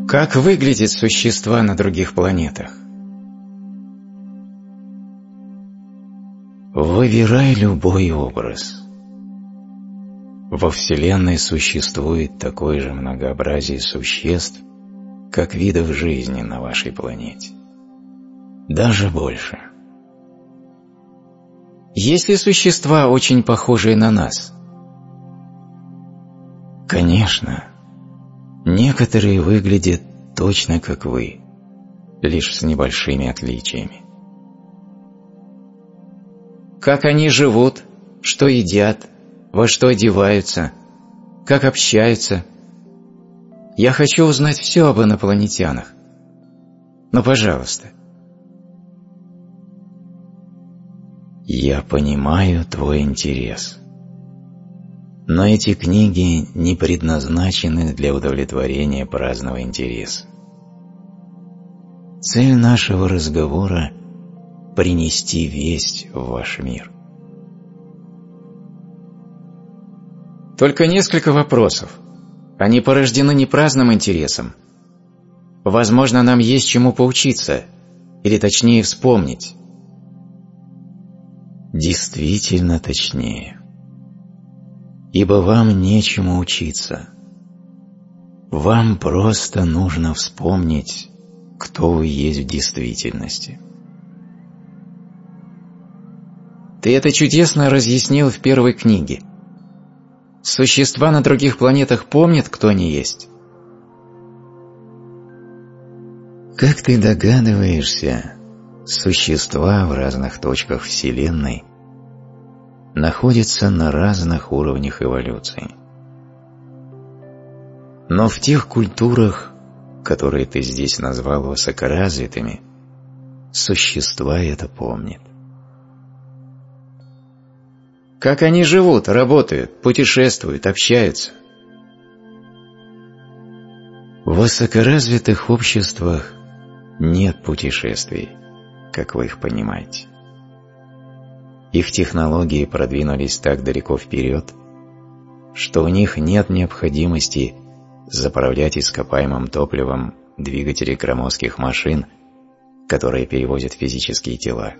Как выглядят существа на других планетах? Выбирай любой образ. Во Вселенной существует такое же многообразие существ, как видов жизни на вашей планете. Даже больше. Есть ли существа, очень похожие на нас? Конечно. Некоторые выглядят точно как вы, лишь с небольшими отличиями. Как они живут, что едят, во что одеваются, как общаются. Я хочу узнать все об инопланетянах. Но, пожалуйста. Я понимаю твой интерес. Но эти книги не предназначены для удовлетворения праздного интереса. Цель нашего разговора – принести весть в ваш мир. Только несколько вопросов. Они порождены не праздным интересом. Возможно, нам есть чему поучиться, или точнее вспомнить. Действительно точнее. Ибо вам нечему учиться. Вам просто нужно вспомнить, кто вы есть в действительности. Ты это чудесно разъяснил в первой книге. Существа на других планетах помнят, кто они есть? Как ты догадываешься, существа в разных точках Вселенной находятся на разных уровнях эволюции. Но в тех культурах, которые ты здесь назвал высокоразвитыми, существа это помнят. Как они живут, работают, путешествуют, общаются? В высокоразвитых обществах нет путешествий, как вы их понимаете. Их технологии продвинулись так далеко вперед, что у них нет необходимости заправлять ископаемым топливом двигатели громоздких машин, которые перевозят физические тела.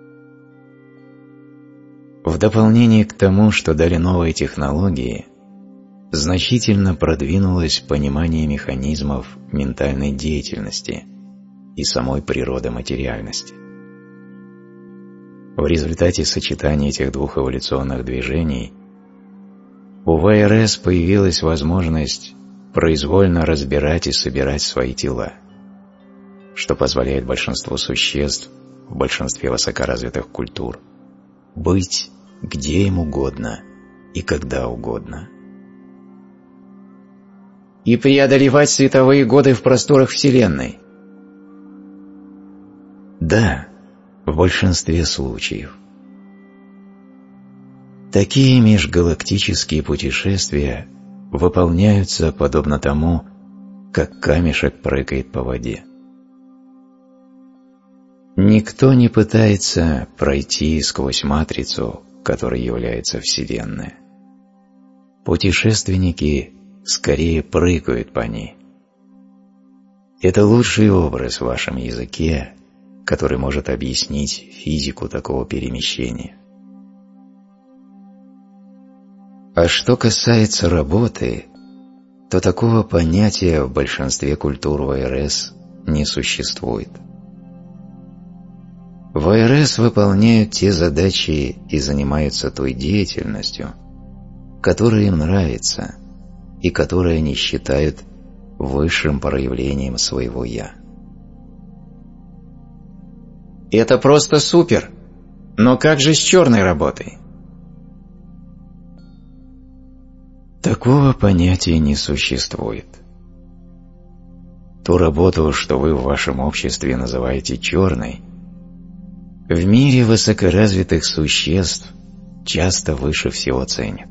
В дополнение к тому, что дали новые технологии, значительно продвинулось понимание механизмов ментальной деятельности и самой природы материальности. В результате сочетания этих двух эволюционных движений у ВРС появилась возможность произвольно разбирать и собирать свои тела, что позволяет большинству существ в большинстве высокоразвитых культур быть где им угодно и когда угодно. И преодолевать световые годы в просторах Вселенной. Да, в большинстве случаев. Такие межгалактические путешествия выполняются подобно тому, как камешек прыгает по воде. Никто не пытается пройти сквозь матрицу, которой является Вселенная. Путешественники скорее прыгают по ней. Это лучший образ в вашем языке, который может объяснить физику такого перемещения. А что касается работы, то такого понятия в большинстве культур ВРС не существует. ВРС выполняют те задачи и занимаются той деятельностью, которая им нравится и которую они считают высшим проявлением своего «я». Это просто супер! Но как же с черной работой? Такого понятия не существует. Ту работу, что вы в вашем обществе называете черной, в мире высокоразвитых существ часто выше всего ценят.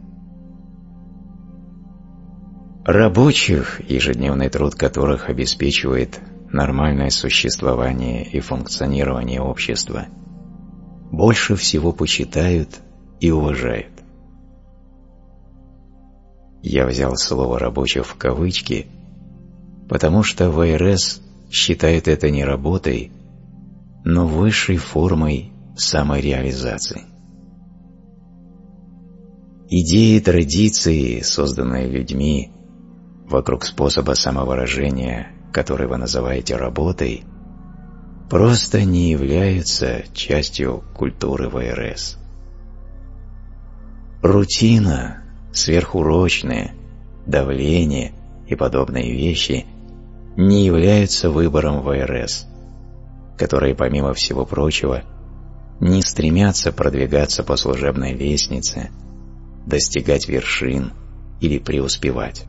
Рабочих, ежедневный труд которых обеспечивает нормальное существование и функционирование общества, больше всего почитают и уважают. Я взял слово «рабочих» в кавычки, потому что ВРС считает это не работой, но высшей формой самореализации. Идеи и традиции, созданные людьми вокруг способа самовыражения, который вы называете работой, просто не являются частью культуры ВРС. Рутина, сверхурочные, давление и подобные вещи не являются выбором ВРС, которые, помимо всего прочего, не стремятся продвигаться по служебной лестнице, достигать вершин или преуспевать.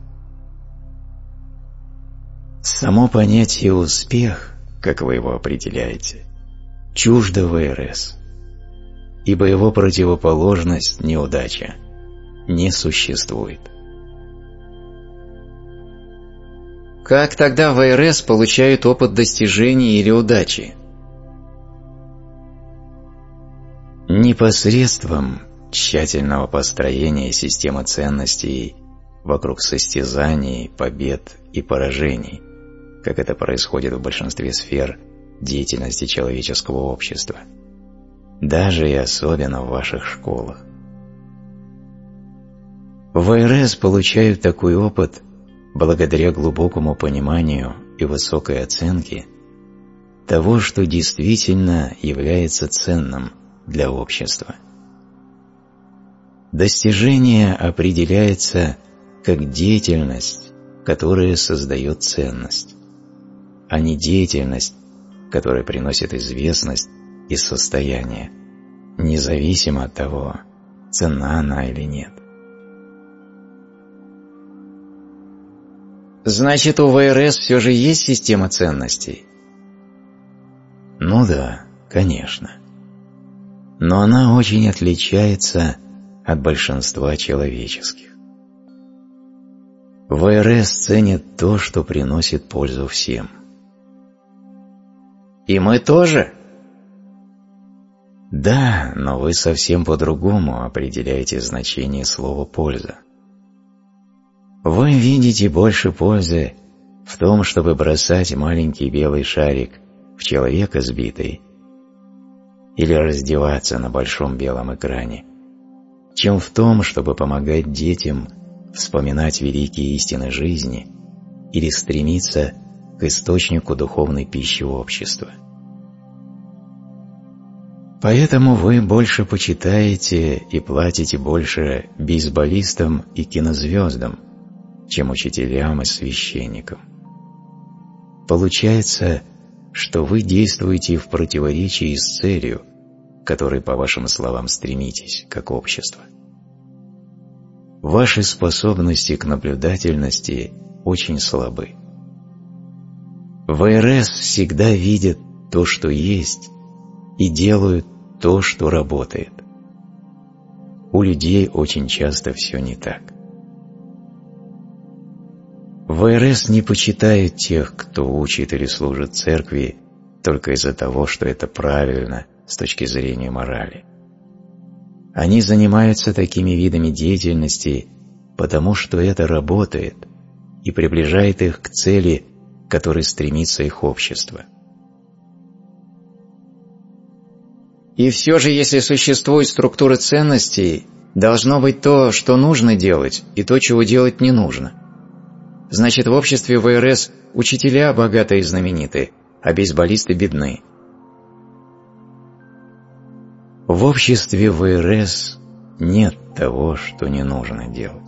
Само понятие «успех», как вы его определяете, чуждо ВРС, ибо его противоположность «неудача» не существует. Как тогда ВРС получают опыт достижений или удачи? Не посредством тщательного построения системы ценностей вокруг состязаний, побед и поражений, как это происходит в большинстве сфер деятельности человеческого общества, даже и особенно в ваших школах. ВРС получают такой опыт благодаря глубокому пониманию и высокой оценке того, что действительно является ценным для общества. Достижение определяется как деятельность, которая создает ценность, а не деятельность, которая приносит известность и состояние, независимо от того, ценна она или нет. Значит, у ВРС все же есть система ценностей? Ну да, конечно. Но она очень отличается от большинства человеческих. ВРС ценит то, что приносит пользу всем. И мы тоже? Да, но вы совсем по-другому определяете значение слова «польза». Вы видите больше пользы в том, чтобы бросать маленький белый шарик в человека сбитый или раздеваться на большом белом экране, чем в том, чтобы помогать детям вспоминать великие истины жизни или стремиться к источнику духовной пищи общества. Поэтому вы больше почитаете и платите больше бейсболистам и кинозвездам, чем учителям и священникам. Получается, что вы действуете в противоречии с целью, к которой, по вашим словам, стремитесь, как общество. Ваши способности к наблюдательности очень слабы. ВРС всегда видят то, что есть, и делают то, что работает. У людей очень часто все не так. ВРС не почитает тех, кто учит или служит церкви только из-за того, что это правильно с точки зрения морали. Они занимаются такими видами деятельности, потому что это работает и приближает их к цели, к которой стремится их общество. И все же, если существует структура ценностей, должно быть то, что нужно делать, и то, чего делать не нужно. Значит, в обществе ВРС учителя богатые и знаменитые, а бейсболисты бедны. В обществе ВРС нет того, что не нужно делать.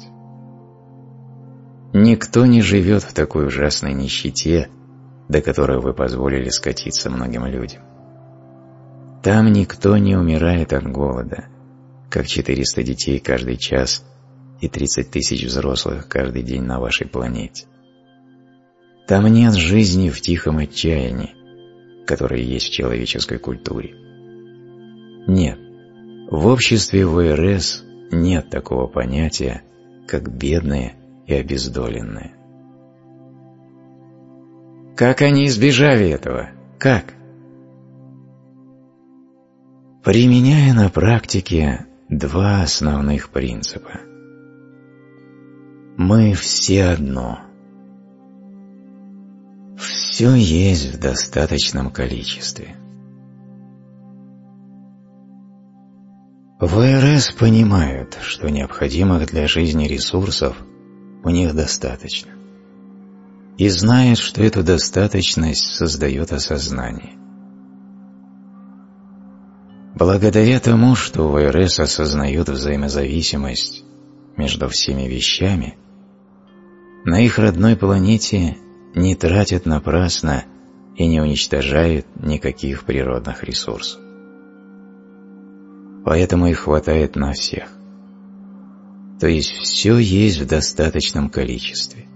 Никто не живет в такой ужасной нищете, до которой вы позволили скатиться многим людям. Там никто не умирает от голода, как 400 детей каждый час и 30 тысяч взрослых каждый день на вашей планете. Там нет жизни в тихом отчаянии, которое есть в человеческой культуре. Нет, в обществе ВРС нет такого понятия, как бедные и обездоленные. Как они избежали этого? Как? Применяя на практике два основных принципа. Мы все одно. Все есть в достаточном количестве. В ВРС понимают, что необходимых для жизни ресурсов у них достаточно. И знают, что эту достаточность создает осознание. Благодаря тому, что ВРС осознают взаимозависимость между всеми вещами, на их родной планете не тратят напрасно и не уничтожают никаких природных ресурсов. Поэтому их хватает на всех. То есть все есть в достаточном количестве.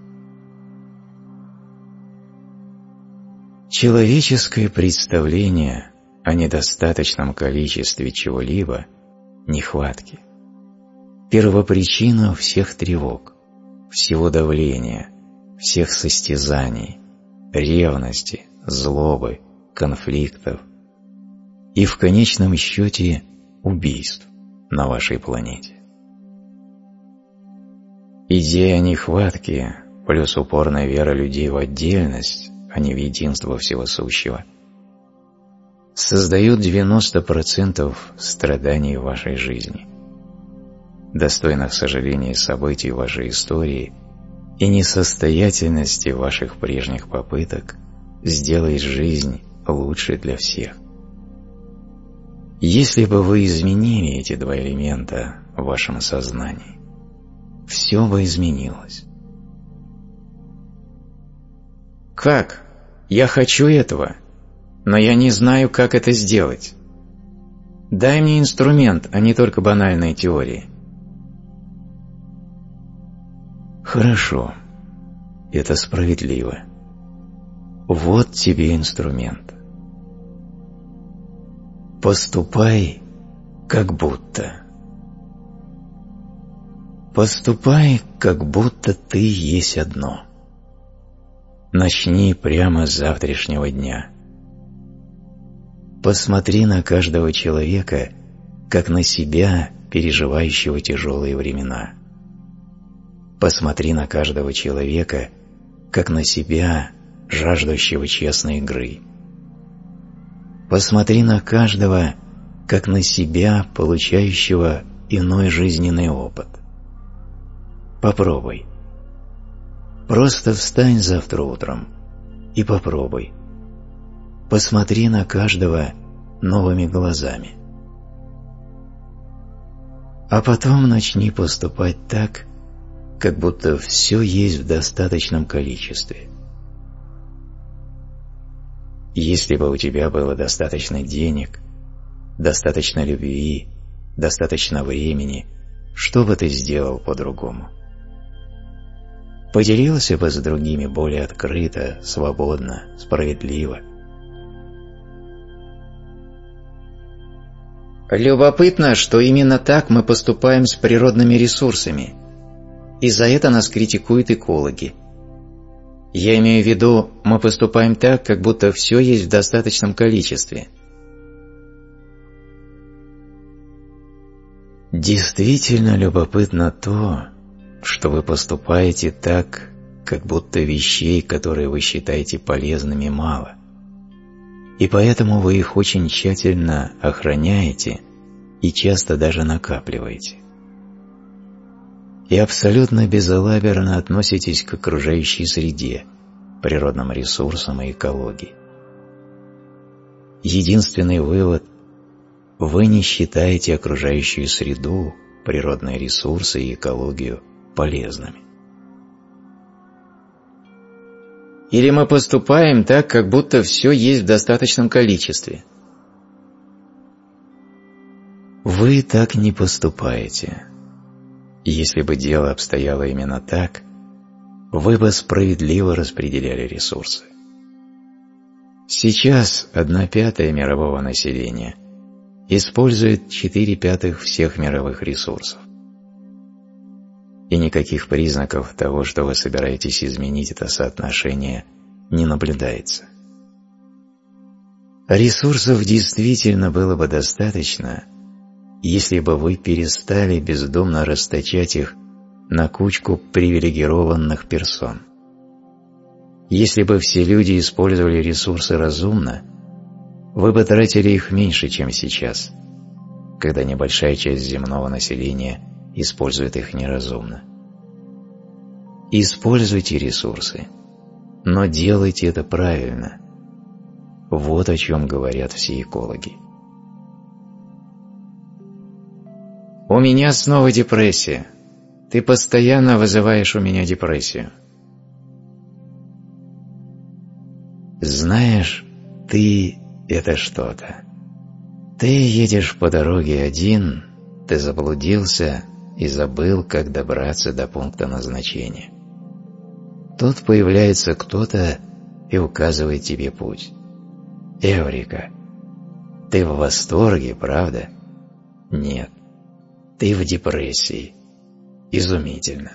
Человеческое представление о недостаточном количестве чего-либо – нехватки. Первопричина всех тревог, всего давления, всех состязаний, ревности, злобы, конфликтов и в конечном счете убийств на вашей планете. Идея нехватки плюс упорная вера людей в отдельность, а не в единство всего сущего, создают 90% страданий в вашей жизни, достойных сожаления событий вашей истории и несостоятельности ваших прежних попыток сделать жизнь лучше для всех. Если бы вы изменили эти два элемента в вашем сознании, все бы изменилось. Как? Я хочу этого, но я не знаю, как это сделать. Дай мне инструмент, а не только банальные теории. Хорошо, это справедливо. Вот тебе инструмент. Поступай, как будто. Поступай, как будто ты есть одно. Начни прямо с завтрашнего дня. Посмотри на каждого человека, как на себя, переживающего тяжелые времена. Посмотри на каждого человека, как на себя, жаждущего честной игры. Посмотри на каждого, как на себя, получающего иной жизненный опыт. Попробуй. Просто встань завтра утром и попробуй. Посмотри на каждого новыми глазами. А потом начни поступать так, как будто все есть в достаточном количестве. Если бы у тебя было достаточно денег, достаточно любви, достаточно времени, что бы ты сделал по-другому? Поделился бы с другими более открыто, свободно, справедливо. Любопытно, что именно так мы поступаем с природными ресурсами, и за это нас критикуют экологи. Я имею в виду, мы поступаем так, как будто все есть в достаточном количестве. Действительно любопытно то, что вы поступаете так, как будто вещей, которые вы считаете полезными, мало. И поэтому вы их очень тщательно охраняете и часто даже накапливаете. И абсолютно безалаберно относитесь к окружающей среде, природным ресурсам и экологии. Единственный вывод – вы не считаете окружающую среду, природные ресурсы и экологию полезными. Или мы поступаем так, как будто все есть в достаточном количестве. Вы так не поступаете. Если бы дело обстояло именно так, вы бы справедливо распределяли ресурсы. Сейчас 1/5 мирового населения использует 4/5 всех мировых ресурсов. И никаких признаков того, что вы собираетесь изменить это соотношение, не наблюдается. Ресурсов действительно было бы достаточно, если бы вы перестали бездумно расточать их на кучку привилегированных персон. Если бы все люди использовали ресурсы разумно, вы бы тратили их меньше, чем сейчас, когда небольшая часть земного населения использует их неразумно. Используйте ресурсы, но делайте это правильно. Вот о чем говорят все экологи. У меня снова депрессия. Ты постоянно вызываешь у меня депрессию. Знаешь, ты – это что-то. Ты едешь по дороге один, ты заблудился и забыл, как добраться до пункта назначения. Тут появляется кто-то и указывает тебе путь. Эврика! Ты в восторге, правда? Нет. Ты в депрессии. Изумительно.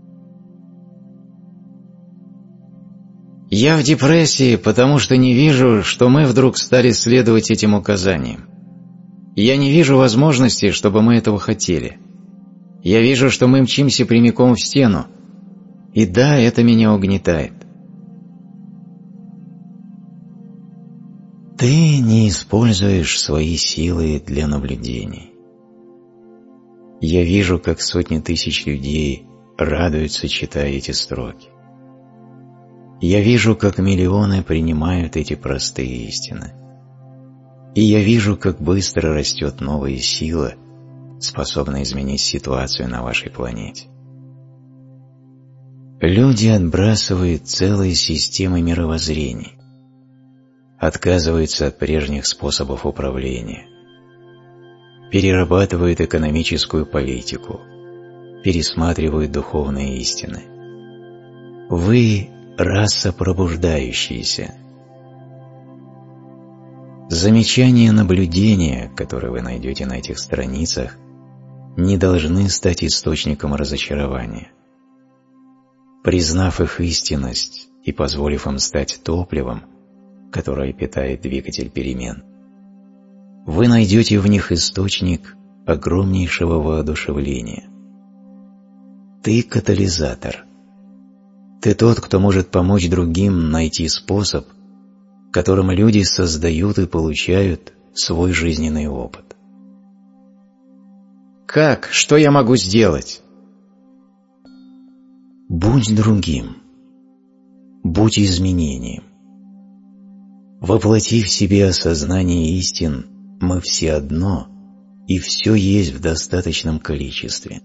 Я в депрессии, потому что не вижу, что мы вдруг стали следовать этим указаниям. Я не вижу возможности, чтобы мы этого хотели. Я вижу, что мы мчимся прямиком в стену. И да, это меня угнетает. Ты не используешь свои силы для наблюдений. Я вижу, как сотни тысяч людей радуются, читая эти строки. Я вижу, как миллионы принимают эти простые истины. И я вижу, как быстро растет новая сила, способная изменить ситуацию на вашей планете. Люди отбрасывают целые системы мировоззрений, отказываются от прежних способов управления, перерабатывают экономическую политику, пересматривают духовные истины. Вы – раса пробуждающаяся. Замечания и наблюдения, которые вы найдете на этих страницах, не должны стать источником разочарования. Признав их истинность и позволив им стать топливом, которое питает двигатель перемен, вы найдете в них источник огромнейшего воодушевления. Ты катализатор. Ты тот, кто может помочь другим найти способ, которым люди создают и получают свой жизненный опыт. Как? Что я могу сделать? Будь другим. Будь изменением. Воплоти в себе осознание истин, мы все одно, и все есть в достаточном количестве.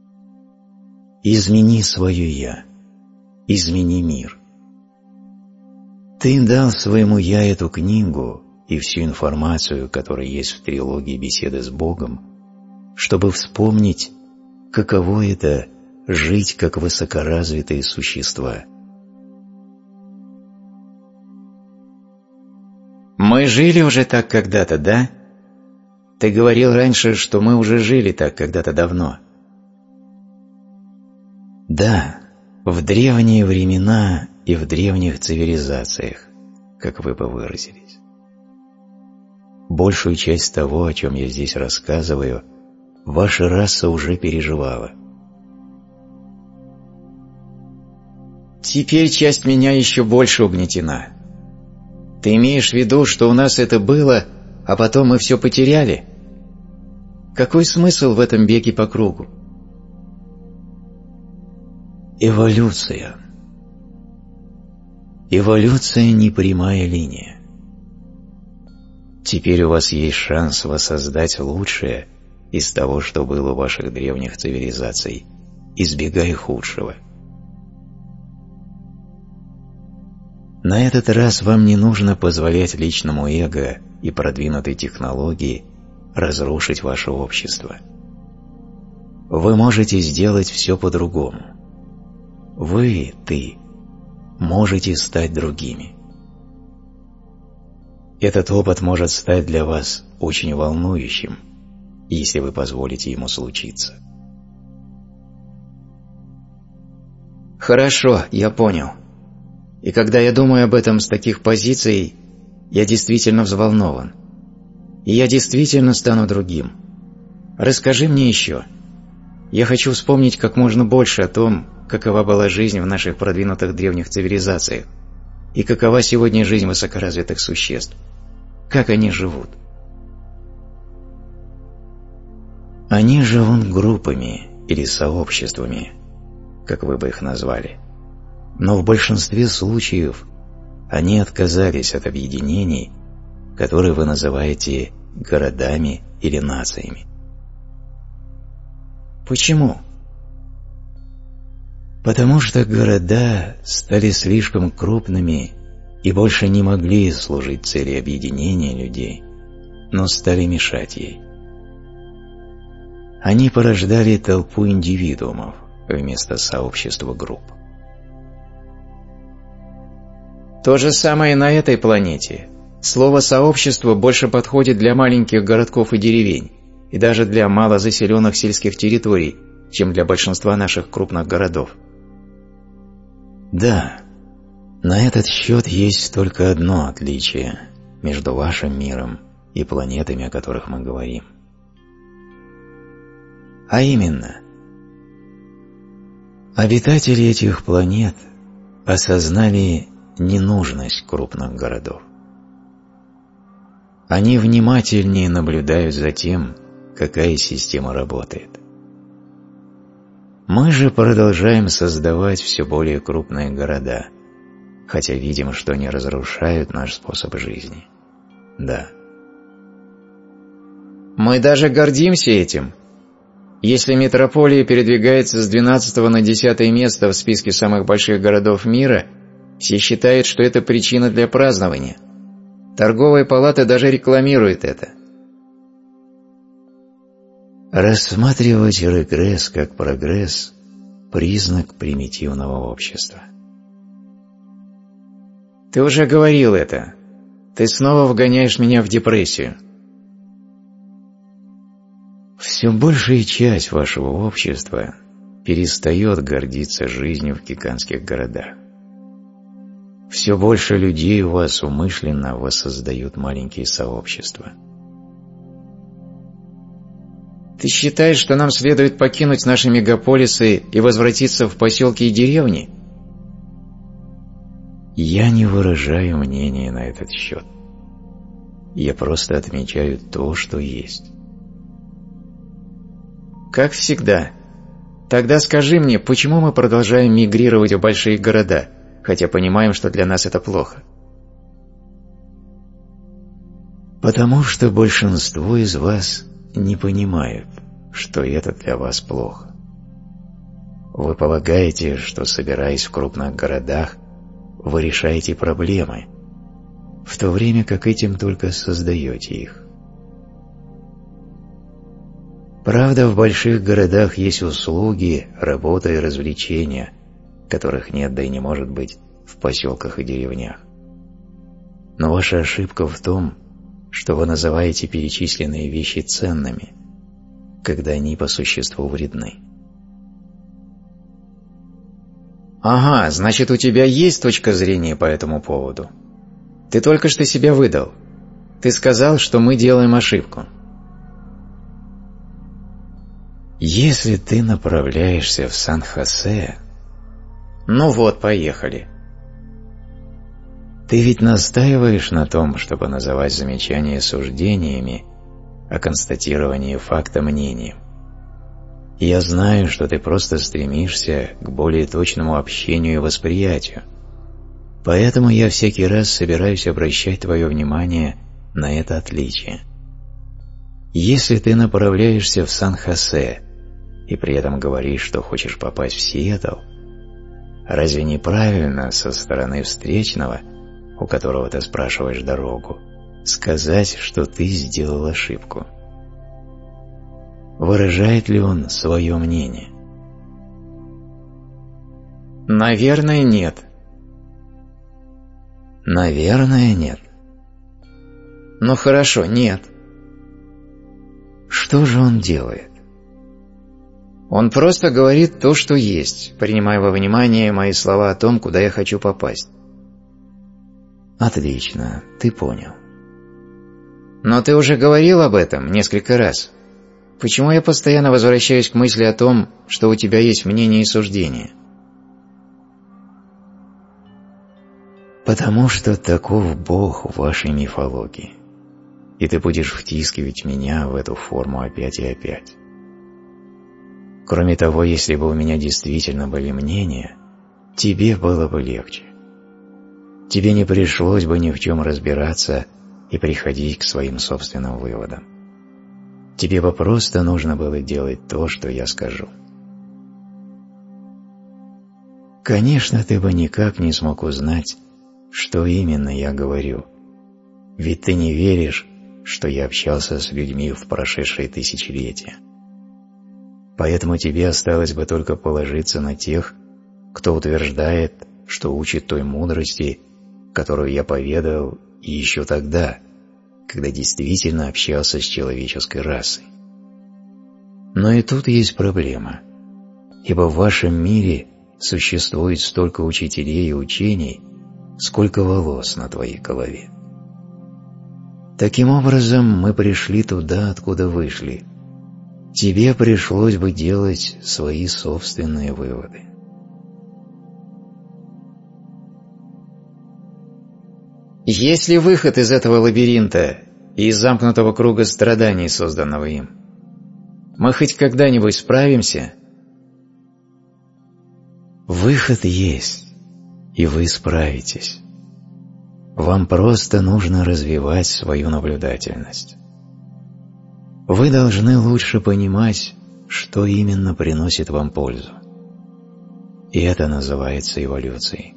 Измени свое «я», измени мир. Ты дал своему «я» эту книгу и всю информацию, которая есть в трилогии «Беседы с Богом», чтобы вспомнить, каково это – жить как высокоразвитые существа. Мы жили уже так когда-то, да? Ты говорил раньше, что мы уже жили так когда-то давно. Да, в древние времена и в древних цивилизациях, как вы бы выразились. Большую часть того, о чем я здесь рассказываю, ваша раса уже переживала. Теперь часть меня еще больше угнетена. Ты имеешь в виду, что у нас это было, а потом мы все потеряли? Какой смысл в этом беге по кругу? Эволюция. Эволюция – не прямая линия. Теперь у вас есть шанс воссоздать лучшее из того, что было у ваших древних цивилизаций, избегая худшего. На этот раз вам не нужно позволять личному эго и продвинутой технологии разрушить ваше общество. Вы можете сделать все по-другому. Вы, ты, можете стать другими. Этот опыт может стать для вас очень волнующим, если вы позволите ему случиться. Хорошо, я понял. И когда я думаю об этом с таких позиций, я действительно взволнован. И я действительно стану другим. Расскажи мне еще. Я хочу вспомнить как можно больше о том, какова была жизнь в наших продвинутых древних цивилизациях, И какова сегодня жизнь высокоразвитых существ? Как они живут? Они живут группами или сообществами, как вы бы их назвали. Но в большинстве случаев они отказались от объединений, которые вы называете городами или нациями. Почему? Потому что города стали слишком крупными и больше не могли служить цели объединения людей, но стали мешать ей. Они порождали толпу индивидуумов вместо сообщества групп. То же самое на этой планете. Слово «сообщество» больше подходит для маленьких городков и деревень, и даже для малозаселенных сельских территорий, чем для большинства наших крупных городов. Да, на этот счет есть только одно отличие между вашим миром и планетами, о которых мы говорим. А именно, обитатели этих планет осознали ненужность крупных городов. Они внимательнее наблюдают за тем, какая система работает. Мы же продолжаем создавать все более крупные города, хотя видим, что они разрушают наш способ жизни. Да. Мы даже гордимся этим. Если метрополия передвигается с 12 на 10 место в списке самых больших городов мира, все считают, что это причина для празднования. Торговая палата даже рекламирует это. Рассматривать регресс как прогресс – признак примитивного общества. Ты уже говорил это. Ты снова вгоняешь меня в депрессию. Все большая часть вашего общества перестает гордиться жизнью в гигантских городах. Все больше людей у вас умышленно воссоздают маленькие сообщества. Ты считаешь, что нам следует покинуть наши мегаполисы и возвратиться в поселки и деревни? Я не выражаю мнения на этот счет. Я просто отмечаю то, что есть. Как всегда. Тогда скажи мне, почему мы продолжаем мигрировать в большие города, хотя понимаем, что для нас это плохо? Потому что большинство из вас не понимают, что это для вас плохо. Вы полагаете, что, собираясь в крупных городах, вы решаете проблемы, в то время как этим только создаете их. Правда, в больших городах есть услуги, работа и развлечения, которых нет, да и не может быть в поселках и деревнях. Но ваша ошибка в том, что вы называете перечисленные вещи ценными, когда они по существу вредны. Ага, значит, у тебя есть точка зрения по этому поводу. Ты только что себя выдал. Ты сказал, что мы делаем ошибку. Если ты направляешься в Сан-Хосе... Ну вот, поехали. Ты ведь настаиваешь на том, чтобы называть замечания суждениями, а констатирование факта мнением. Я знаю, что ты просто стремишься к более точному общению и восприятию, поэтому я всякий раз собираюсь обращать твое внимание на это отличие. Если ты направляешься в Сан-Хосе и при этом говоришь, что хочешь попасть в Сиэтл, разве неправильно со стороны встречного, у которого ты спрашиваешь дорогу, сказать, что ты сделал ошибку? Выражает ли он свое мнение? Наверное, нет. Наверное, нет. Ну хорошо, нет. Что же он делает? Он просто говорит то, что есть, принимая во внимание мои слова о том, куда я хочу попасть. Отлично, ты понял. Но ты уже говорил об этом несколько раз. Почему я постоянно возвращаюсь к мысли о том, что у тебя есть мнение и суждение? Потому что таков Бог в вашей мифологии, и ты будешь втискивать меня в эту форму опять и опять. Кроме того, если бы у меня действительно были мнения, тебе было бы легче. Тебе не пришлось бы ни в чем разбираться и приходить к своим собственным выводам. Тебе бы просто нужно было делать то, что я скажу. Конечно, ты бы никак не смог узнать, что именно я говорю, ведь ты не веришь, что я общался с людьми в прошедшие тысячелетия. Поэтому тебе осталось бы только положиться на тех, кто утверждает, что учит той мудрости, которую я поведал еще тогда, когда действительно общался с человеческой расой. Но и тут есть проблема, ибо в вашем мире существует столько учителей и учений, сколько волос на твоей голове. Таким образом, мы пришли туда, откуда вышли. Тебе пришлось бы делать свои собственные выводы. Есть ли выход из этого лабиринта и из замкнутого круга страданий, созданного им? Мы хоть когда-нибудь справимся? Выход есть, и вы справитесь. Вам просто нужно развивать свою наблюдательность. Вы должны лучше понимать, что именно приносит вам пользу. И это называется эволюцией.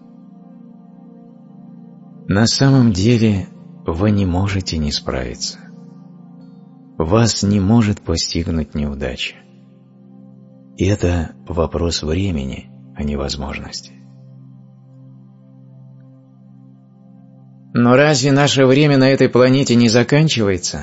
На самом деле вы не можете не справиться. Вас не может постигнуть неудача. И это вопрос времени, а не возможности. Но разве наше время на этой планете не заканчивается?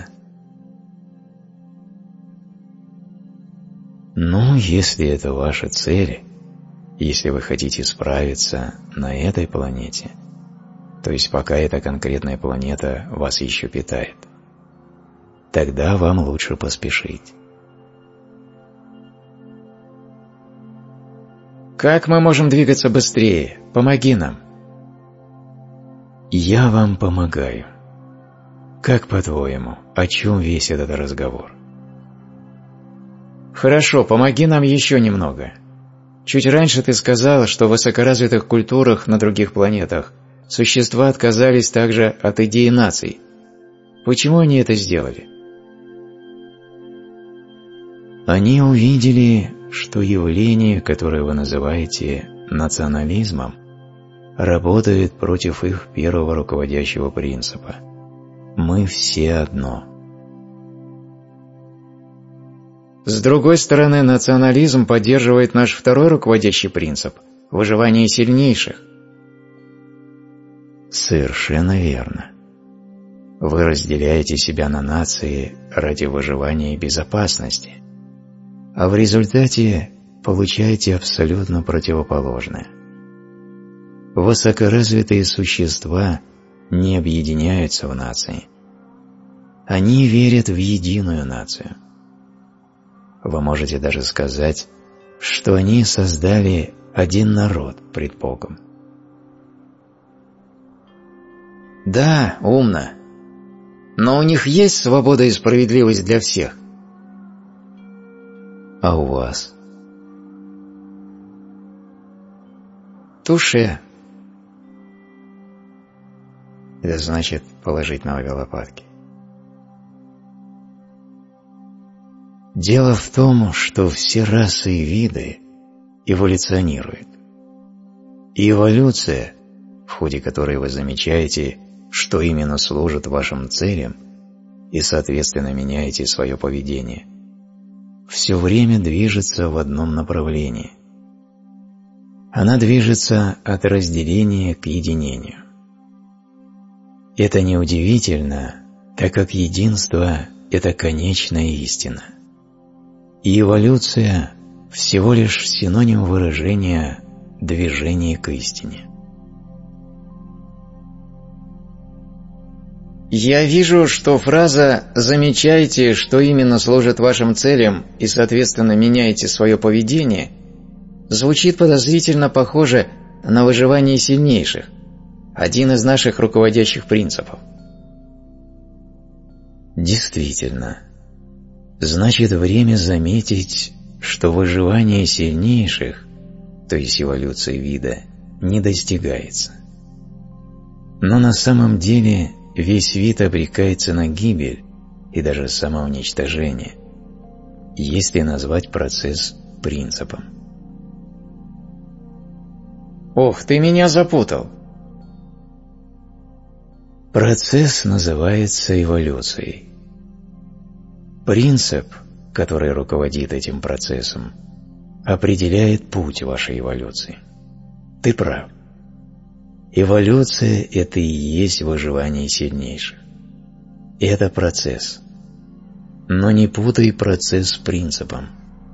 Ну, если это ваша цель, если вы хотите справиться на этой планете, то есть пока эта конкретная планета вас еще питает, тогда вам лучше поспешить. Как мы можем двигаться быстрее? Помоги нам. Я вам помогаю. Как по-твоему, о чем весь этот разговор? Хорошо, помоги нам еще немного. Чуть раньше ты сказал, что в высокоразвитых культурах на других планетах существа отказались также от идеи наций. Почему они это сделали? Они увидели, что явление, которое вы называете национализмом, работает против их первого руководящего принципа – «Мы все одно». С другой стороны, национализм поддерживает наш второй руководящий принцип – выживание сильнейших. Совершенно верно. Вы разделяете себя на нации ради выживания и безопасности, а в результате получаете абсолютно противоположное. Высокоразвитые существа не объединяются в нации. Они верят в единую нацию. Вы можете даже сказать, что они создали один народ пред Богом. Да, умно. Но у них есть свобода и справедливость для всех. А у вас? Туше. Это значит положить на обе лопатки. Дело в том, что все расы и виды эволюционируют. И эволюция, в ходе которой вы замечаете, что именно служит вашим целям, и, соответственно, меняете свое поведение, все время движется в одном направлении. Она движется от разделения к единению. Это неудивительно, так как единство – это конечная истина. И эволюция – всего лишь синоним выражения движения к истине. Я вижу, что фраза «замечайте, что именно служит вашим целям и, соответственно, меняете свое поведение» звучит подозрительно похоже на выживание сильнейших, один из наших руководящих принципов. Действительно. Значит, время заметить, что выживание сильнейших, то есть эволюция вида, не достигается. Но на самом деле весь вид обрекается на гибель и даже самоуничтожение, если назвать процесс принципом. Ох, ты меня запутал. Процесс называется эволюцией. Принцип, который руководит этим процессом, определяет путь вашей эволюции. Ты прав. Эволюция – это и есть выживание сильнейших. Это процесс. Но не путай процесс с принципом.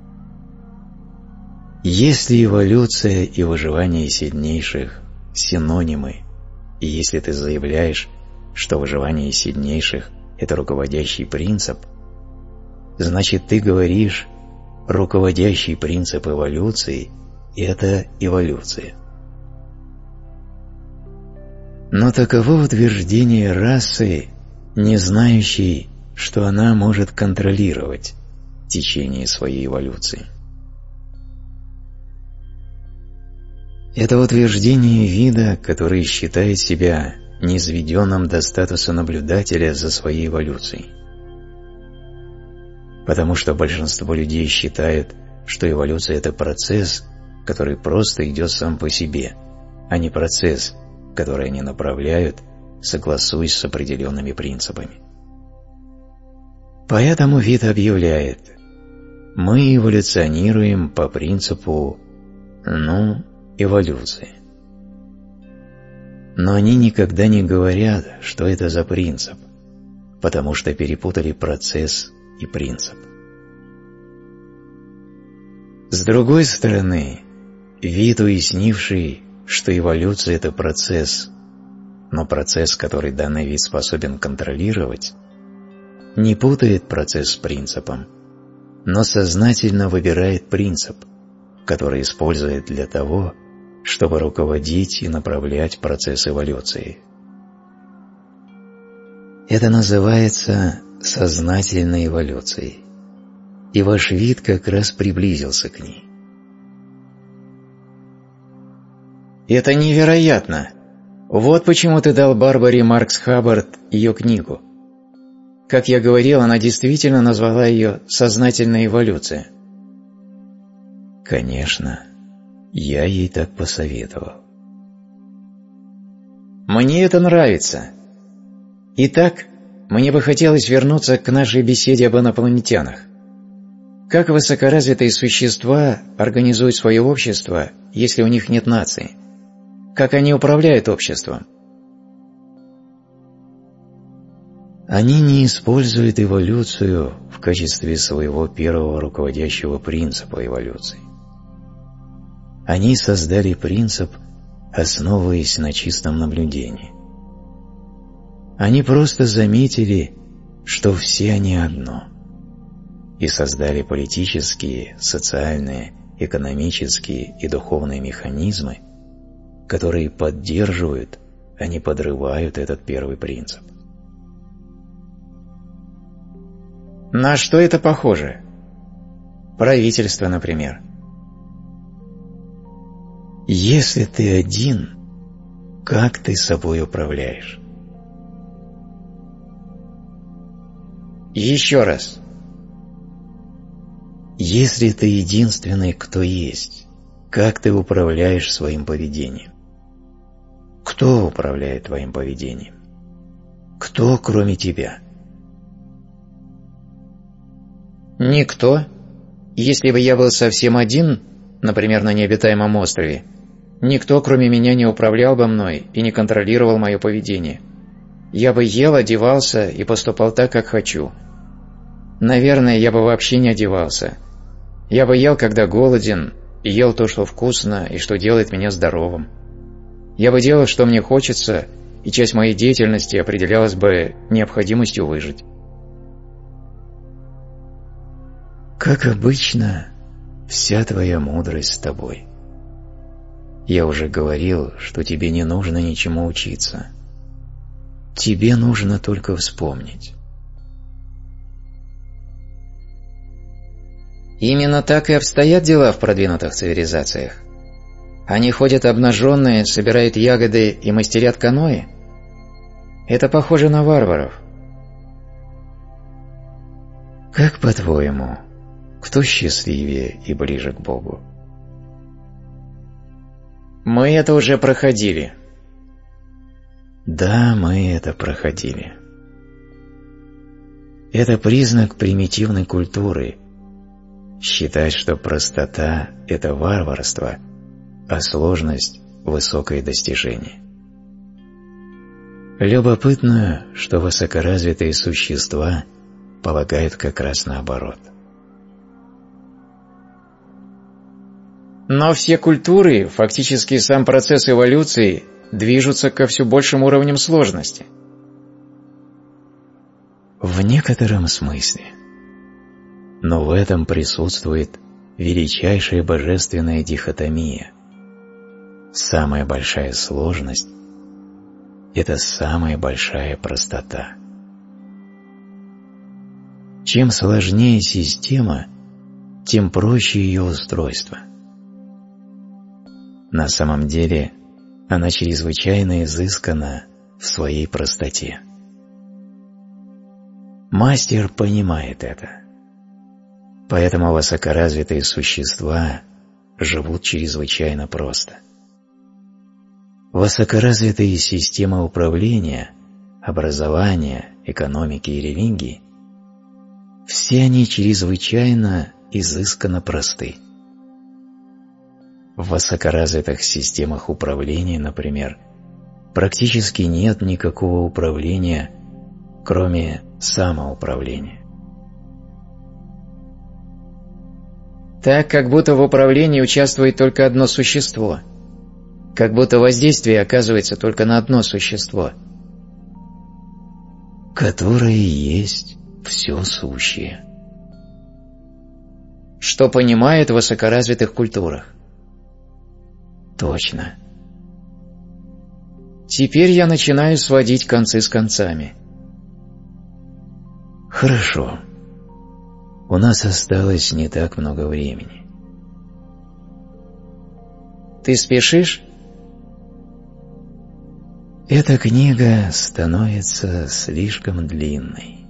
Если эволюция и выживание сильнейших – синонимы, и если ты заявляешь, что выживание сильнейших – это руководящий принцип, значит, ты говоришь, руководящий принцип эволюции – это эволюция. Но таково утверждение расы, не знающей, что она может контролировать течение своей эволюции. Это утверждение вида, который считает себя низведенным до статуса наблюдателя за своей эволюцией. Потому что большинство людей считают, что эволюция – это процесс, который просто идет сам по себе, а не процесс, который они направляют, согласуясь с определенными принципами. Поэтому вид объявляет: мы эволюционируем по принципу, эволюции. Но они никогда не говорят, что это за принцип, потому что перепутали процесс и принцип. С другой стороны, вид, уяснивший, что эволюция – это процесс, но процесс, который данный вид способен контролировать, не путает процесс с принципом, но сознательно выбирает принцип, который использует для того, чтобы руководить и направлять процесс эволюции. Это называется сознательной эволюцией, и ваш вид как раз приблизился к ней. Это невероятно! Вот почему ты дал Барбаре Маркс Хаббард ее книгу. Как я говорил, она действительно назвала ее «Сознательная эволюция». Конечно, я ей так посоветовал. Мне это нравится. Итак, мне бы хотелось вернуться к нашей беседе об инопланетянах. Как высокоразвитые существа организуют свое общество, если у них нет нации? Как они управляют обществом? Они не используют эволюцию в качестве своего первого руководящего принципа эволюции. Они создали принцип, основываясь на чистом наблюдении. Они просто заметили, что все они одно, и создали политические, социальные, экономические и духовные механизмы, которые поддерживают, а не подрывают этот первый принцип. На что это похоже? Правительство, например. Если ты один, как ты собой управляешь? Еще раз. Если ты единственный, кто есть, как ты управляешь своим поведением? Кто управляет твоим поведением? Кто, кроме тебя? Никто. Если бы я был совсем один, например, на необитаемом острове, никто, кроме меня, не управлял бы мной и не контролировал мое поведение. Я бы ел, одевался и поступал так, как хочу. Наверное, я бы вообще не одевался. Я бы ел, когда голоден, и ел то, что вкусно и что делает меня здоровым. Я бы делал, что мне хочется, и часть моей деятельности определялась бы необходимостью выжить. Как обычно, вся твоя мудрость с тобой. Я уже говорил, что тебе не нужно ничему учиться. Тебе нужно только вспомнить. Именно так и обстоят дела в продвинутых цивилизациях. Они ходят обнаженные, собирают ягоды и мастерят каноэ. Это похоже на варваров. Как по-твоему, кто счастливее и ближе к Богу? Мы это уже проходили. Да, мы это проходили. Это признак примитивной культуры. Считать, что простота – это варварство, а сложность – высокое достижение. Любопытно, что высокоразвитые существа полагают как раз наоборот. Но все культуры, фактически сам процесс эволюции, движутся ко все большим уровням сложности. В некотором смысле. Но в этом присутствует величайшая божественная дихотомия. Самая большая сложность – это самая большая простота. Чем сложнее система, тем проще ее устройство. На самом деле она чрезвычайно изыскана в своей простоте. Мастер понимает это. Поэтому высокоразвитые существа живут чрезвычайно просто. Высокоразвитые системы управления, образования, экономики и религии – все они чрезвычайно изысканно просты. В высокоразвитых системах управления, например, практически нет никакого управления, кроме самоуправления. Так, как будто в управлении участвует только одно существо, как будто воздействие оказывается только на одно существо, которое есть все сущее. Что понимает в высокоразвитых культурах? Точно. Теперь я начинаю сводить концы с концами. Хорошо. У нас осталось не так много времени. Ты спешишь? Эта книга становится слишком длинной.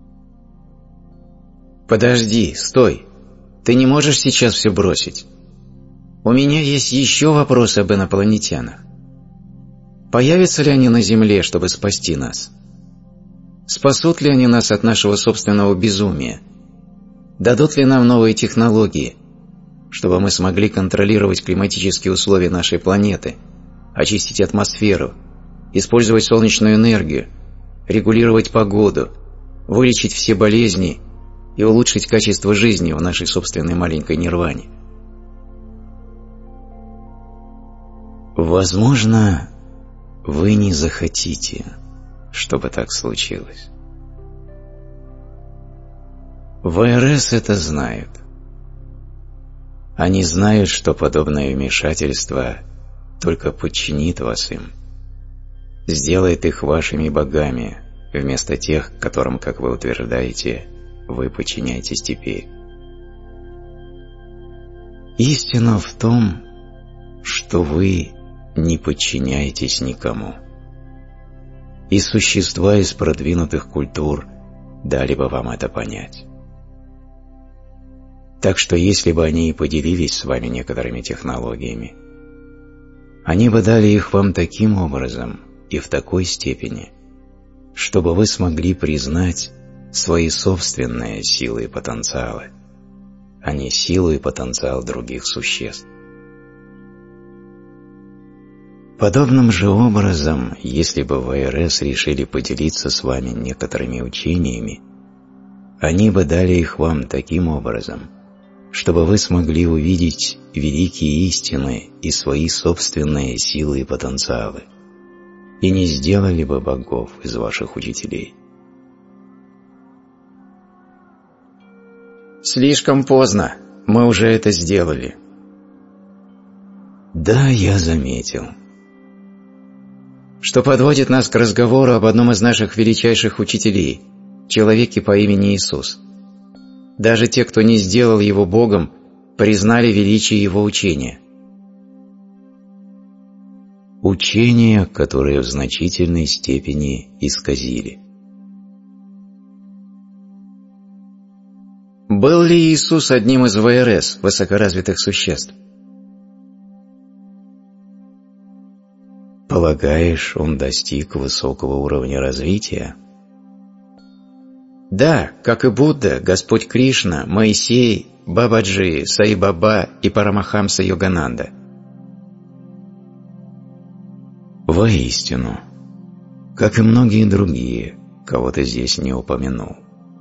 Подожди, стой. Ты не можешь сейчас все бросить. У меня есть еще вопросы об инопланетянах. Появятся ли они на Земле, чтобы спасти нас? Спасут ли они нас от нашего собственного безумия? Дадут ли нам новые технологии, чтобы мы смогли контролировать климатические условия нашей планеты, очистить атмосферу, использовать солнечную энергию, регулировать погоду, вылечить все болезни и улучшить качество жизни в нашей собственной маленькой нирване? Возможно, вы не захотите, чтобы так случилось. ВРС это знают. Они знают, что подобное вмешательство только подчинит вас им, сделает их вашими богами, вместо тех, которым, как вы утверждаете, вы подчиняетесь теперь. Истина в том, что вы не подчиняетесь никому. И существа из продвинутых культур дали бы вам это понять. Так что если бы они и поделились с вами некоторыми технологиями, они бы дали их вам таким образом и в такой степени, чтобы вы смогли признать свои собственные силы и потенциалы, а не силу и потенциал других существ. Подобным же образом, если бы ВРС решили поделиться с вами некоторыми учениями, они бы дали их вам таким образом, чтобы вы смогли увидеть великие истины и свои собственные силы и потенциалы, и не сделали бы богов из ваших учителей. Слишком поздно, мы уже это сделали. Да, я заметил. Что подводит нас к разговору об одном из наших величайших учителей, человеке по имени Иисус. Даже те, кто не сделал его Богом, признали величие его учения. Учения, которые в значительной степени исказили. Был ли Иисус одним из ВРС, высокоразвитых существ? Полагаешь, он достиг высокого уровня развития? Да, как и Будда, Господь Кришна, Моисей, Бабаджи, Саи-Баба и Парамахамса Йогананда. Воистину, как и многие другие, кого ты здесь не упомянул.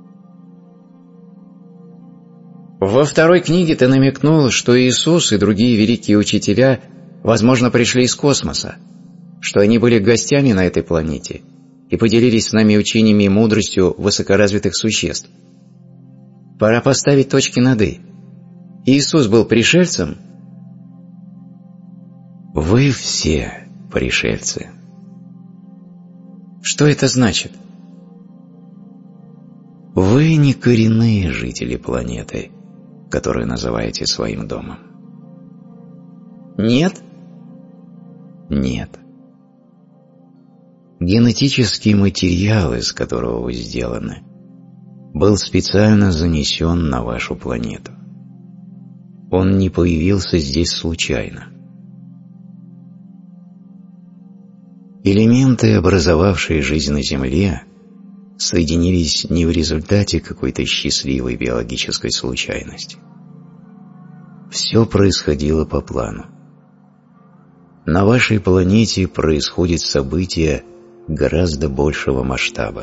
Во второй книге ты намекнул, что Иисус и другие великие учителя, возможно, пришли из космоса, что они были гостями на этой планете и поделились с нами учениями и мудростью высокоразвитых существ. Пора поставить точки над «и». Иисус был пришельцем? Вы все пришельцы. Что это значит? Вы не коренные жители планеты, которую называете своим домом. Нет? Нет. Генетический материал, из которого вы сделаны, был специально занесен на вашу планету. Он не появился здесь случайно. Элементы, образовавшие жизнь на Земле, соединились не в результате какой-то счастливой биологической случайности. Все происходило по плану. На вашей планете происходит событие гораздо большего масштаба.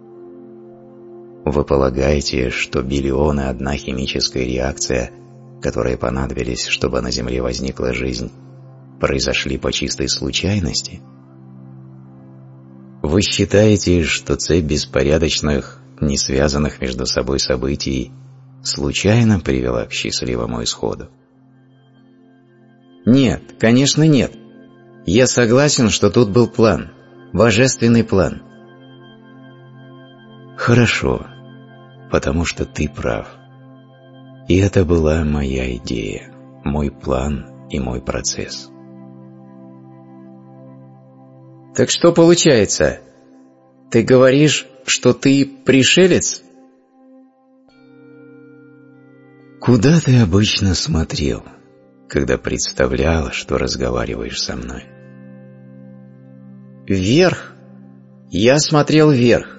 Вы полагаете, что биллионы одна химическая реакция, которые понадобились, чтобы на Земле возникла жизнь, произошли по чистой случайности? Вы считаете, что цепь беспорядочных, не связанных между собой событий случайно привела к счастливому исходу? Нет, конечно нет. Я согласен, что тут был план, божественный план. Хорошо, потому что ты прав. И это была моя идея, мой план и мой процесс. Так что получается? Ты говоришь, что ты пришелец? Куда ты обычно смотрел, когда представлял, что разговариваешь со мной? Вверх. Я смотрел вверх.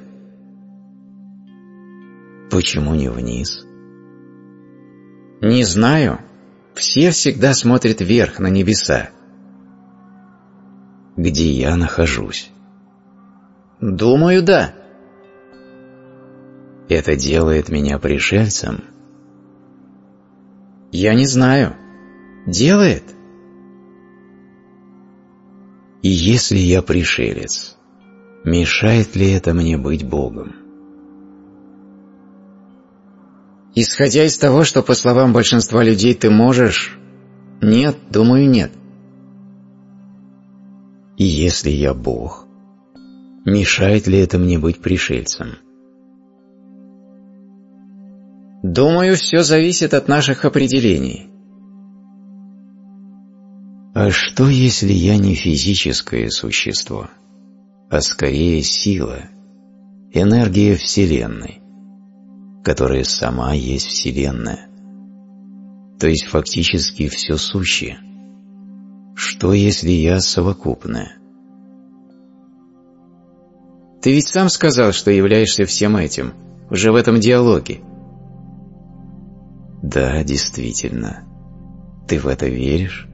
Почему не вниз? Не знаю. Все всегда смотрят вверх, на небеса. Где я нахожусь? Думаю, да. Это делает меня пришельцем? Я не знаю. Делает? И если я пришелец, мешает ли это мне быть Богом? Исходя из того, что, по словам большинства людей, ты можешь... Нет, думаю, нет. И если я Бог, мешает ли это мне быть пришельцем? Думаю, все зависит от наших определений. А что, если я не физическое существо, а скорее сила, энергия Вселенной, которая сама есть Вселенная, то есть фактически все сущее? Что, если я совокупная? Ты ведь сам сказал, что являешься всем этим, уже в этом диалоге. Да, действительно. Ты в это веришь?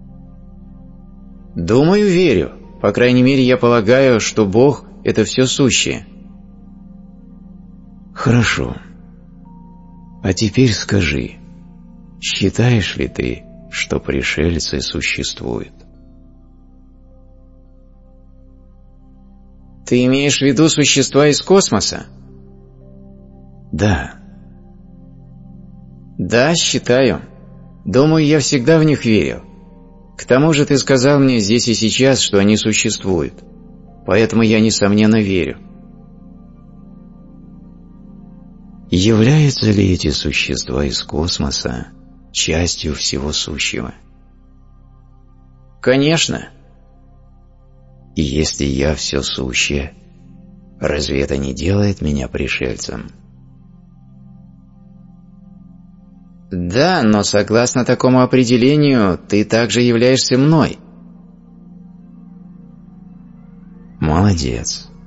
Думаю, верю. По крайней мере, я полагаю, что Бог – это все сущее. Хорошо. А теперь скажи, считаешь ли ты, что пришельцы существуют? Ты имеешь в виду существа из космоса? Да. Да, считаю. Думаю, я всегда в них верил. К тому же ты сказал мне здесь и сейчас, что они существуют, поэтому я, несомненно, верю. Являются ли эти существа из космоса частью всего сущего? Конечно. И если я все сущее, разве это не делает меня пришельцем? Да, но согласно такому определению, ты также являешься мной. Молодец.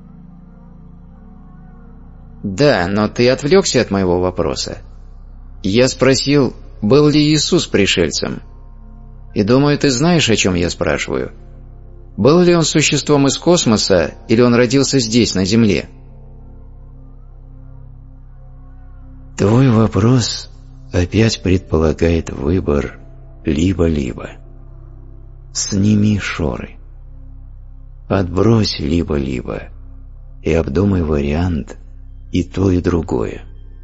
Да, но ты отвлекся от моего вопроса. Я спросил, был ли Иисус пришельцем? И думаю, ты знаешь, о чем я спрашиваю. Был ли он существом из космоса, или он родился здесь, на Земле? Твой вопрос опять предполагает выбор либо-либо. Сними шоры. Отбрось либо-либо и обдумай вариант и то, и другое.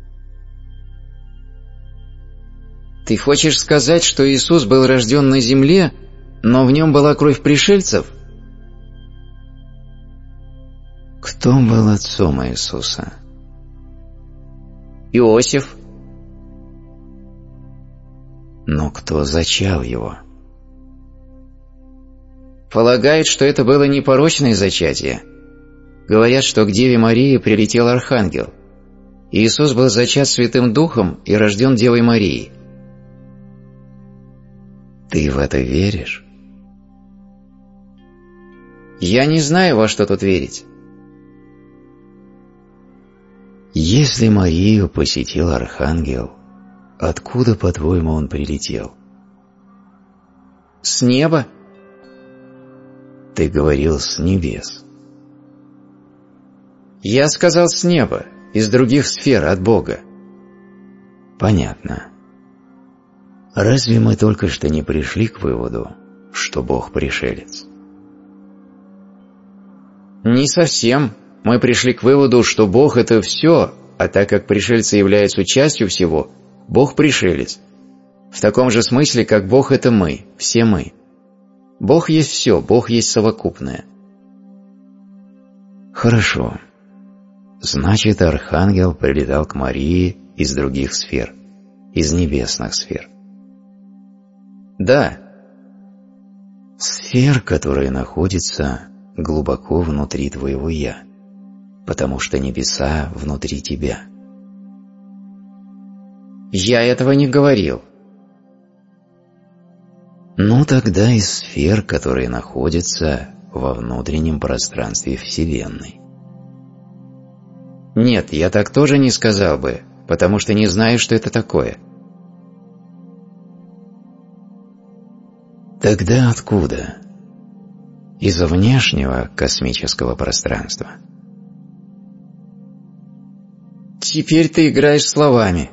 Ты хочешь сказать, что Иисус был рожден на Земле, но в нем была кровь пришельцев? Кто был отцом Иисуса? Иосиф. Но кто зачал его? Полагают, что это было непорочное зачатие. Говорят, что к Деве Марии прилетел архангел. Иисус был зачат Святым Духом и рожден Девой Марией. Ты в это веришь? Я не знаю, во что тут верить. Если Марию посетил архангел, откуда, по-твоему, он прилетел? С неба? Ты говорил «с небес». Я сказал «с неба», из других сфер, от Бога. Понятно. Разве мы только что не пришли к выводу, что Бог пришелец? Не совсем. Мы пришли к выводу, что Бог – это все, а так как пришельцы являются частью всего, Бог пришелец. В таком же смысле, как Бог – это мы, все мы. Бог есть все, Бог есть совокупное. Хорошо. Значит, архангел прилетал к Марии из других сфер, из небесных сфер. Да. Сфер, которые находятся глубоко внутри твоего «я», потому что небеса внутри тебя. Я этого не говорил. Ну тогда из сфер, которые находятся во внутреннем пространстве Вселенной. Нет, я так тоже не сказал бы, потому что не знаю, что это такое. Тогда откуда? Из внешнего космического пространства. Теперь ты играешь словами.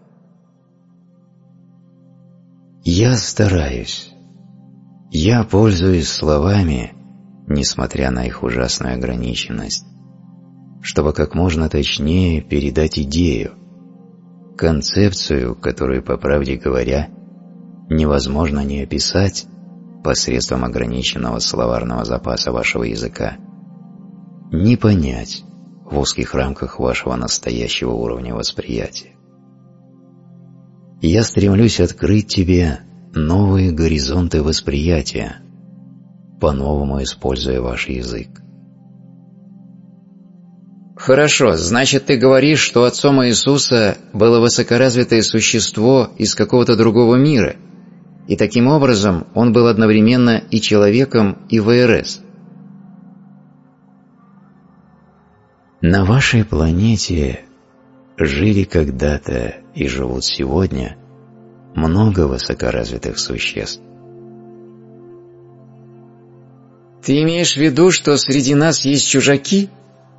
Я стараюсь. Я пользуюсь словами, несмотря на их ужасную ограниченность, чтобы как можно точнее передать идею, концепцию, которую, по правде говоря, невозможно ни описать посредством ограниченного словарного запаса вашего языка, ни понять в узких рамках вашего настоящего уровня восприятия. Я стремлюсь открыть тебе новые горизонты восприятия, по-новому используя ваш язык. Хорошо, значит, ты говоришь, что отцом Иисуса было высокоразвитое существо из какого-то другого мира, и таким образом он был одновременно и человеком, и ВРС. На вашей планете жили когда-то и живут сегодня много высокоразвитых существ. Ты имеешь в виду, что среди нас есть чужаки?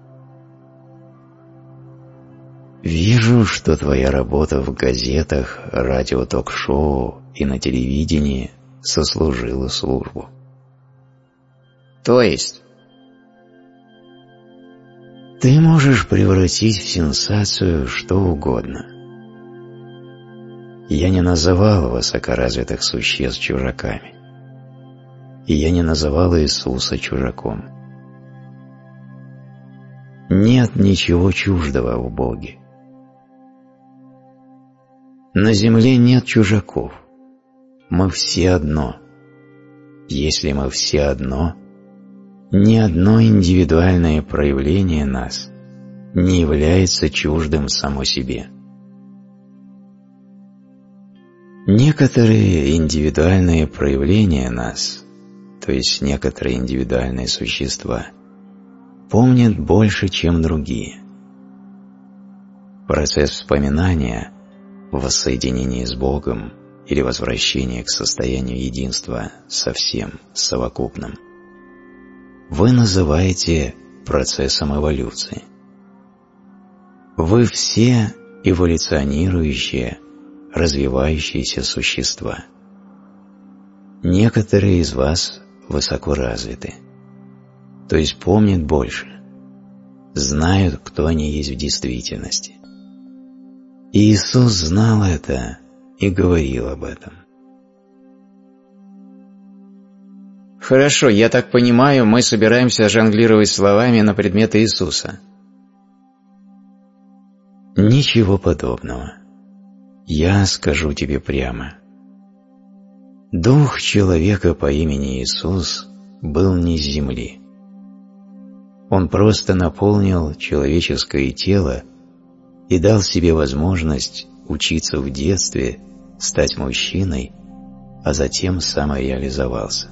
Вижу, что твоя работа в газетах, радио-ток-шоу и на телевидении сослужила службу. То есть? Ты можешь превратить в сенсацию что угодно. Я не называл высокоразвитых существ чужаками. и я не называл Иисуса чужаком. Нет ничего чуждого в Боге. На земле нет чужаков. Мы все одно. Если мы все одно, ни одно индивидуальное проявление нас не является чуждым само себе. Некоторые индивидуальные проявления нас, то есть некоторые индивидуальные существа, помнят больше, чем другие. Процесс вспоминания, воссоединение с Богом или возвращение к состоянию единства со всем совокупным, вы называете процессом эволюции. Вы все эволюционирующие, развивающиеся существа. Некоторые из вас высоко развиты, то есть помнят больше, знают, кто они есть в действительности. И Иисус знал это и говорил об этом. Хорошо, я так понимаю, мы собираемся жонглировать словами на предмет Иисуса. Ничего подобного. Я скажу тебе прямо. Дух человека по имени Иисус был не с земли. Он просто наполнил человеческое тело и дал себе возможность учиться в детстве, стать мужчиной, а затем самореализовался.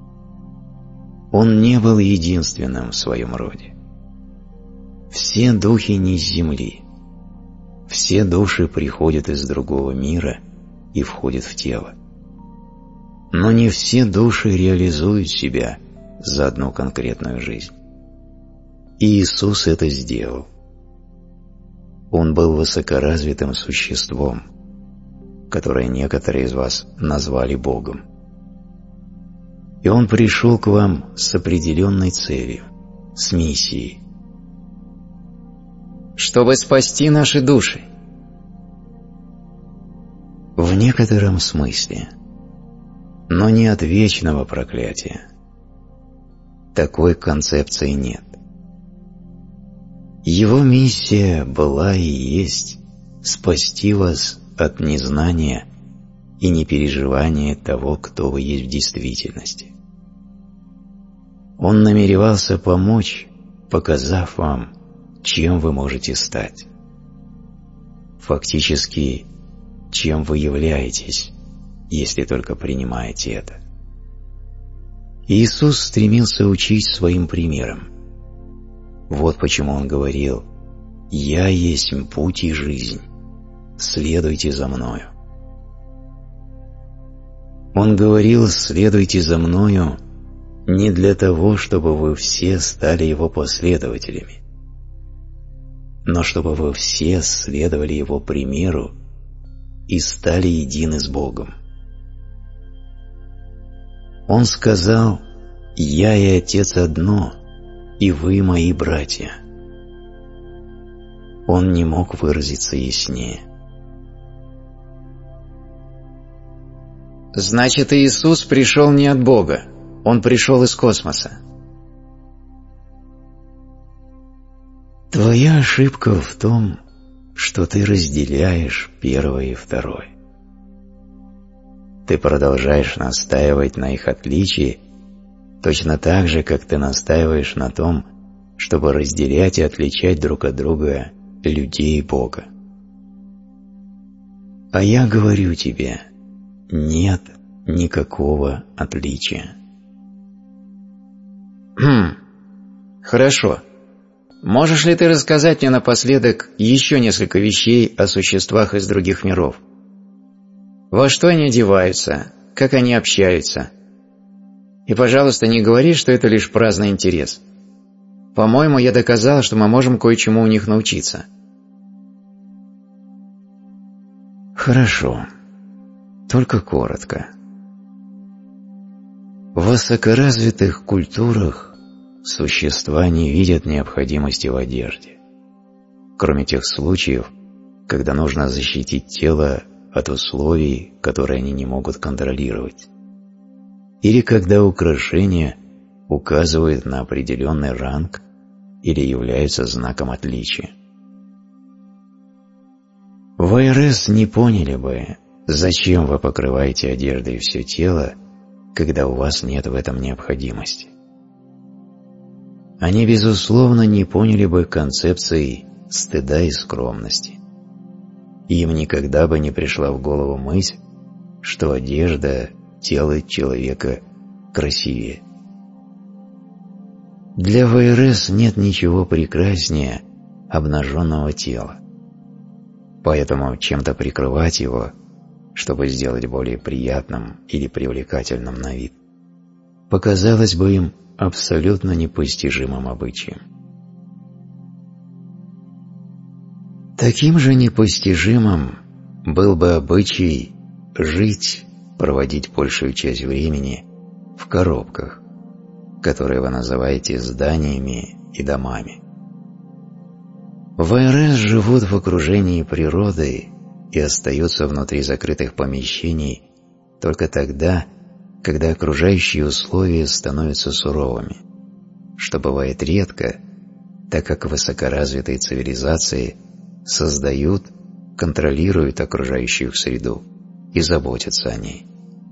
Он не был единственным в своем роде. Все духи не с земли. Все души приходят из другого мира и входят в тело. Но не все души реализуют себя за одну конкретную жизнь. И Иисус это сделал. Он был высокоразвитым существом, которое некоторые из вас назвали Богом. И Он пришел к вам с определенной целью, с миссией. Чтобы спасти наши души. В некотором смысле, но не от вечного проклятия. Такой концепции нет. Его миссия была и есть спасти вас от незнания и непереживания того, кто вы есть в действительности. Он намеревался помочь, показав вам, чем вы можете стать. Фактически, чем вы являетесь, если только принимаете это. Иисус стремился учить своим примером. Вот почему Он говорил: «Я есть путь и жизнь, следуйте за Мною». Он говорил: «Следуйте за Мною» не для того, чтобы вы все стали Его последователями, но чтобы вы все следовали Его примеру и стали едины с Богом. Он сказал: «Я и Отец одно, и вы мои братья». Он не мог выразиться яснее. Значит, Иисус пришел не от Бога, Он пришел из космоса. Твоя ошибка в том, что ты разделяешь первое и второе. Ты продолжаешь настаивать на их отличии, точно так же, как ты настаиваешь на том, чтобы разделять и отличать друг от друга людей и Бога. А я говорю тебе, нет никакого отличия. Хорошо. Можешь ли ты рассказать мне напоследок еще несколько вещей о существах из других миров? Во что они одеваются, как они общаются? И, пожалуйста, не говори, что это лишь праздный интерес. По-моему, я доказал, что мы можем кое-чему у них научиться. Хорошо. Только коротко. В высокоразвитых культурах существа не видят необходимости в одежде, кроме тех случаев, когда нужно защитить тело от условий, которые они не могут контролировать. или когда украшения указывают на определенный ранг или являются знаком отличия. В АРС не поняли бы, зачем вы покрываете одеждой все тело, когда у вас нет в этом необходимости. Они, безусловно, не поняли бы концепции стыда и скромности. Им никогда бы не пришла в голову мысль, что одежда делает человека красивее. Для ВРС нет ничего прекраснее обнаженного тела. Поэтому чем-то прикрывать его, чтобы сделать более приятным или привлекательным на вид, показалось бы им абсолютно непостижимым обычаем. Таким же непостижимым был бы обычай жить, проводить большую часть времени в коробках, которые вы называете зданиями и домами. В АРС живут в окружении природы и остаются внутри закрытых помещений только тогда, когда окружающие условия становятся суровыми, что бывает редко, так как высокоразвитые цивилизации создают, контролируют окружающую их среду и заботятся о ней.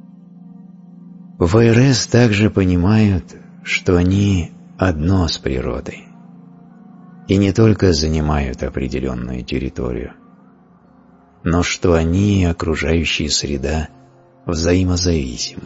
В АРС также понимают, что они одно с природой и не только занимают определенную территорию, но что они и окружающая среда взаимозависимы.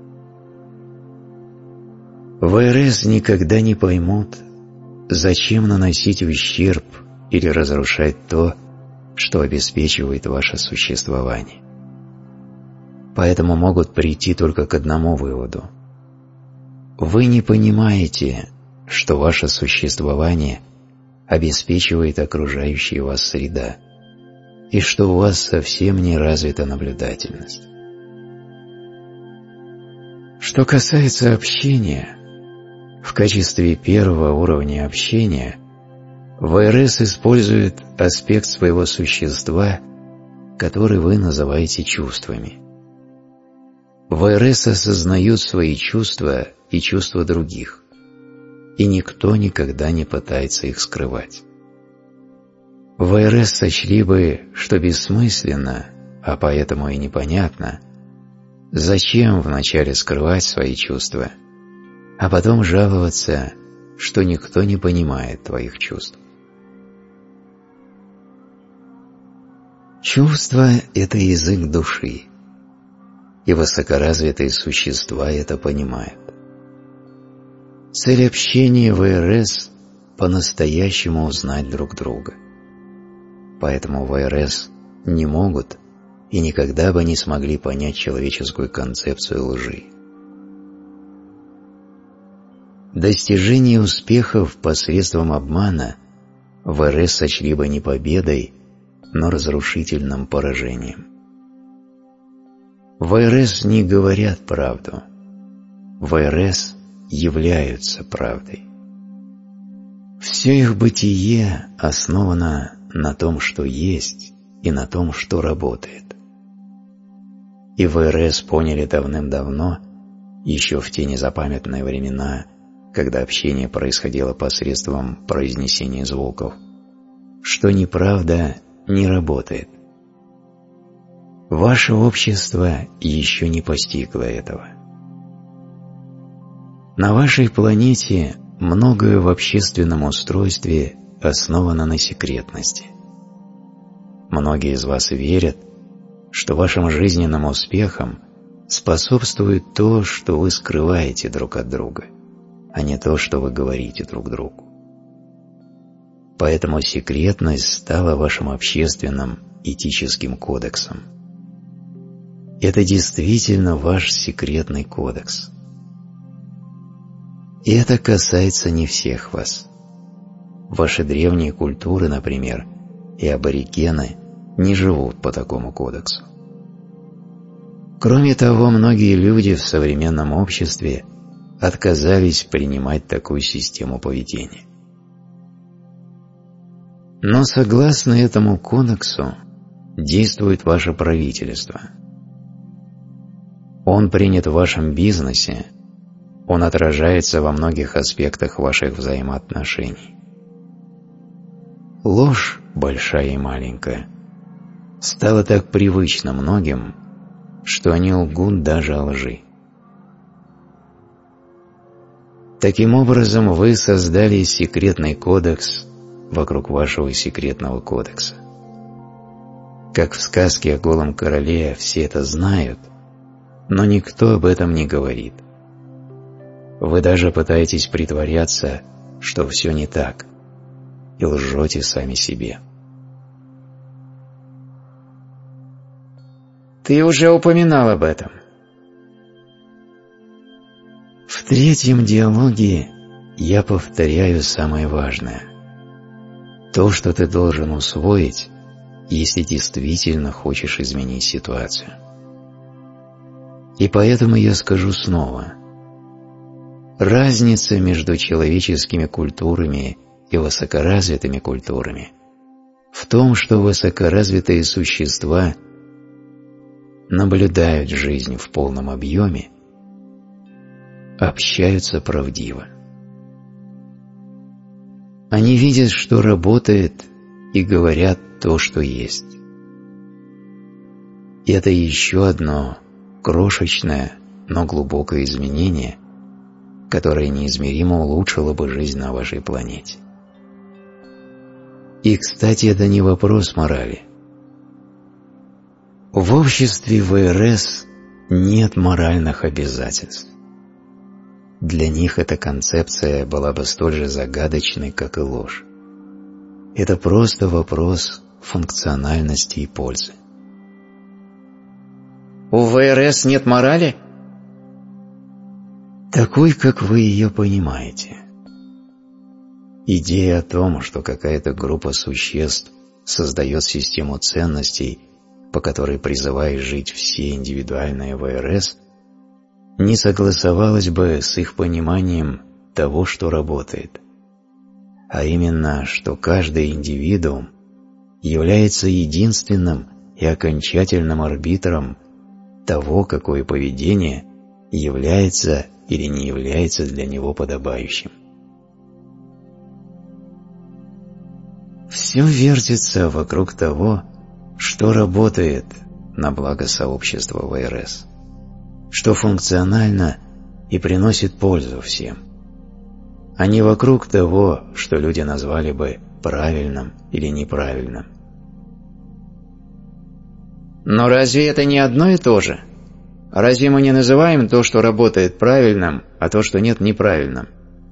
В АРС никогда не поймут, зачем наносить ущерб или разрушать то, что обеспечивает ваше существование. Поэтому могут прийти только к одному выводу. Вы не понимаете, что ваше существование обеспечивает окружающая вас среда, и что у вас совсем не развита наблюдательность. Что касается общения, в качестве первого уровня общения ВРС использует аспект своего существа, который вы называете чувствами. ВРС осознают свои чувства и чувства других, и никто никогда не пытается их скрывать. ВРС сочли бы, что бессмысленно, а поэтому и непонятно, зачем вначале скрывать свои чувства, а потом жаловаться, что никто не понимает твоих чувств. Чувство – это язык души, и высокоразвитые существа это понимают. Цель общения в ВРС – по-настоящему узнать друг друга. Поэтому ВРС не могут и никогда бы не смогли понять человеческую концепцию лжи. Достижение успехов посредством обмана ВРС сочли бы не победой, но разрушительным поражением. ВРС не говорят правду. ВРС являются правдой. Все их бытие основано на том, что есть, и на том, что работает. И ВРС поняли давным-давно, еще в те незапамятные времена, когда общение происходило посредством произнесения звуков, что неправда не работает. Ваше общество еще не постигло этого. На вашей планете многое в общественном устройстве основано на секретности. Многие из вас верят, что вашим жизненным успехам способствует то, что вы скрываете друг от друга, а не то, что вы говорите друг другу. Поэтому секретность стала вашим общественным этическим кодексом. Это действительно ваш секретный кодекс. И это касается не всех вас. Ваши древние культуры, например, и аборигены не живут по такому кодексу. Кроме того, многие люди в современном обществе отказались принимать такую систему поведения. Но согласно этому кодексу действует ваше правительство. Он принят в вашем бизнесе, он отражается во многих аспектах ваших взаимоотношений. Ложь, большая и маленькая, стала так привычна многим, что они лгут даже о лжи. Таким образом, вы создали секретный кодекс вокруг вашего секретного кодекса. Как в сказке о голом короле все это знают, но никто об этом не говорит. Вы даже пытаетесь притворяться, что все не так, и лжете сами себе. Ты уже упоминал об этом. В третьем диалоге я повторяю самое важное. То, что ты должен усвоить, если действительно хочешь изменить ситуацию. И поэтому я скажу снова. Разница между человеческими культурами и высокоразвитыми культурами в том, что высокоразвитые существа наблюдают жизнь в полном объеме, общаются правдиво. Они видят, что работает, и говорят то, что есть. И это еще одно крошечное, но глубокое изменение, которое неизмеримо улучшило бы жизнь на вашей планете. И, кстати, это не вопрос морали. В обществе ВРС нет моральных обязательств. Для них эта концепция была бы столь же загадочной, как и ложь. Это просто вопрос функциональности и пользы. У ВРС нет морали? Такой, как вы ее понимаете. Идея о том, что какая-то группа существ создает систему ценностей, по которой призывает жить все индивидуальные ВРС, не согласовалась бы с их пониманием того, что работает, а именно, что каждый индивидуум является единственным и окончательным арбитром того, какое поведение является или не является для него подобающим. Все вертится вокруг того, что работает на благо сообщества ВРС, что функционально и приносит пользу всем, а не вокруг того, что люди назвали бы правильным или неправильным. Но разве это не одно и то же? Разве мы не называем то, что работает, правильным, а то, что нет, неправильным?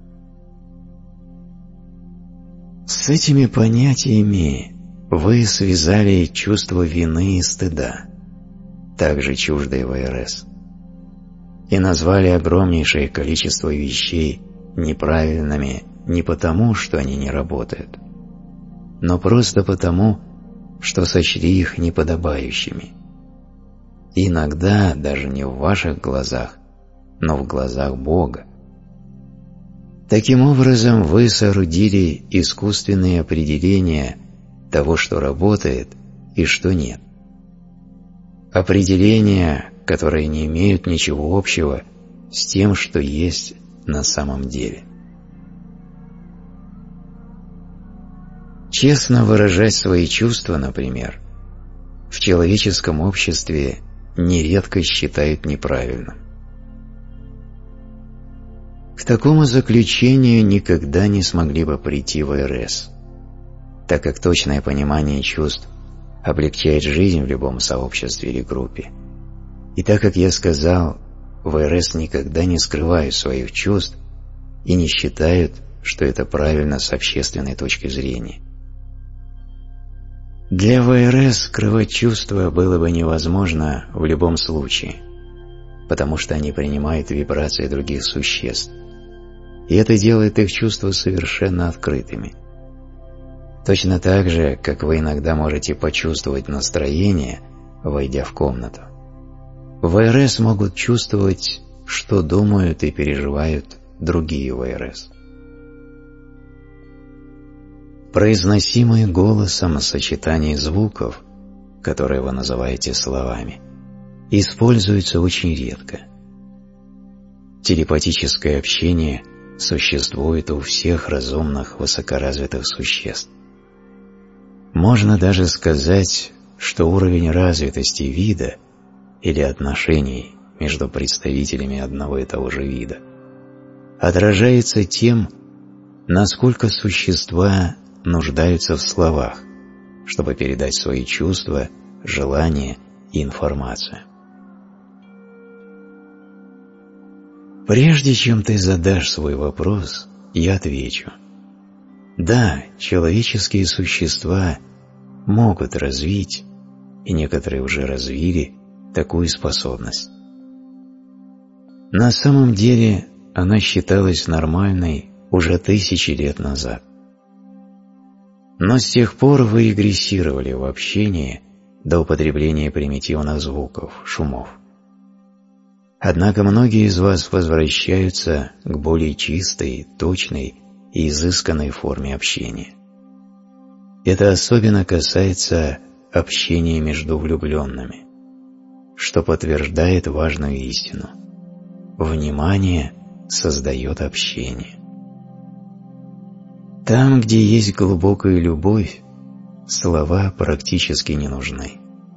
С этими понятиями вы связали чувство вины и стыда, также чуждые ВРС, и назвали огромнейшее количество вещей неправильными не потому, что они не работают, но просто потому, что сочли их неподобающими. И иногда даже не в ваших глазах, но в глазах Бога. Таким образом, вы соорудили искусственные определения того, что работает и что нет. Определения, которые не имеют ничего общего с тем, что есть на самом деле. Честно выражать свои чувства, например, в человеческом обществе нередко считают неправильным. К такому заключению никогда не смогли бы прийти ВРС, так как точное понимание чувств облегчает жизнь в любом сообществе или группе. И так как я сказал, ВРС никогда не скрывают своих чувств и не считают, что это правильно с общественной точки зрения. Для ВРС скрывать чувства было бы невозможно в любом случае, потому что они принимают вибрации других существ, и это делает их чувства совершенно открытыми. Точно так же, как вы иногда можете почувствовать настроение, войдя в комнату, ВРС могут чувствовать, что думают и переживают другие ВРС. Произносимые голосом сочетания звуков, которые вы называете словами, используются очень редко. Телепатическое общение существует у всех разумных высокоразвитых существ. Можно даже сказать, что уровень развитости вида или отношений между представителями одного и того же вида отражается тем, насколько существа нуждаются в словах, чтобы передать свои чувства, желания и информацию. Прежде чем ты задашь свой вопрос, я отвечу. Да, человеческие существа могут развить, и некоторые уже развили, такую способность. На самом деле она считалась нормальной уже тысячи лет назад. Но с тех пор вы регрессировали в общении до употребления примитивных звуков, шумов. Однако многие из вас возвращаются к более чистой, точной и изысканной форме общения. Это особенно касается общения между влюбленными, что подтверждает важную истину. Внимание создает общение. Там, где есть глубокая любовь, слова практически не нужны.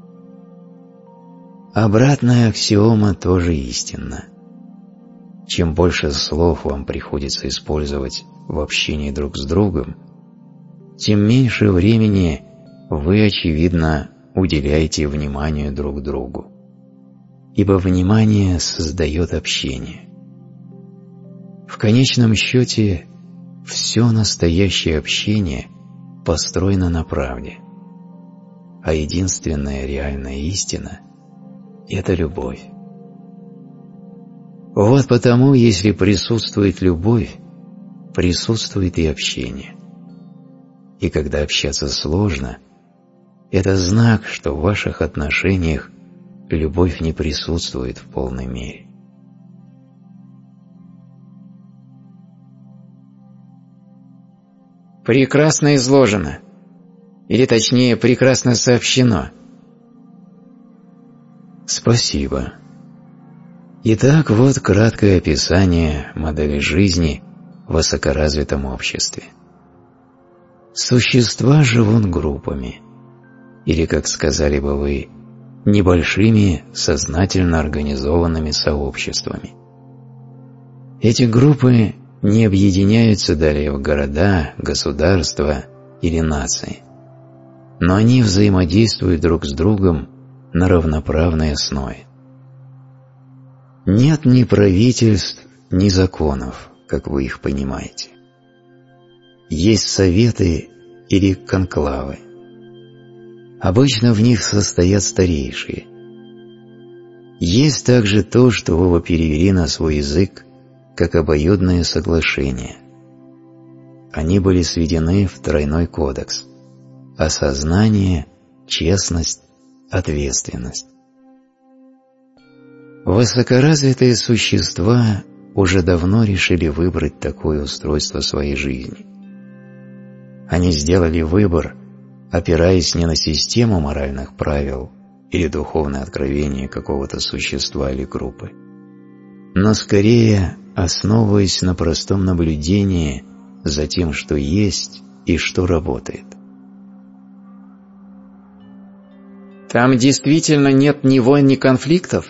Обратная аксиома тоже истинна. Чем больше слов вам приходится использовать в общении друг с другом, тем меньше времени вы, очевидно, уделяете вниманию друг другу, ибо внимание создает общение. В конечном счете, все настоящее общение построено на правде, а единственная реальная истина – это любовь. Вот потому, если присутствует любовь, присутствует и общение. И когда общаться сложно, это знак, что в ваших отношениях любовь не присутствует в полной мере. Прекрасно изложено, или точнее, прекрасно сообщено. Спасибо. Итак, вот краткое описание модели жизни в высокоразвитом обществе. Существа живут группами, или, как сказали бы вы, небольшими сознательно организованными сообществами. Эти группы не объединяются далее в города, государства или нации, но они взаимодействуют друг с другом на равноправной основе. Нет ни правительств, ни законов, как вы их понимаете. Есть советы или конклавы. Обычно в них состоят старейшие. Есть также то, что вы перевели на свой язык как обоюдное соглашение. Они были сведены в тройной кодекс – осознание, честность, ответственность. Высокоразвитые существа уже давно решили выбрать такое устройство своей жизни. Они сделали выбор, опираясь не на систему моральных правил или духовное откровение какого-то существа или группы, но скорее основываясь на простом наблюдении за тем, что есть и что работает. Там действительно нет ни войн, ни конфликтов?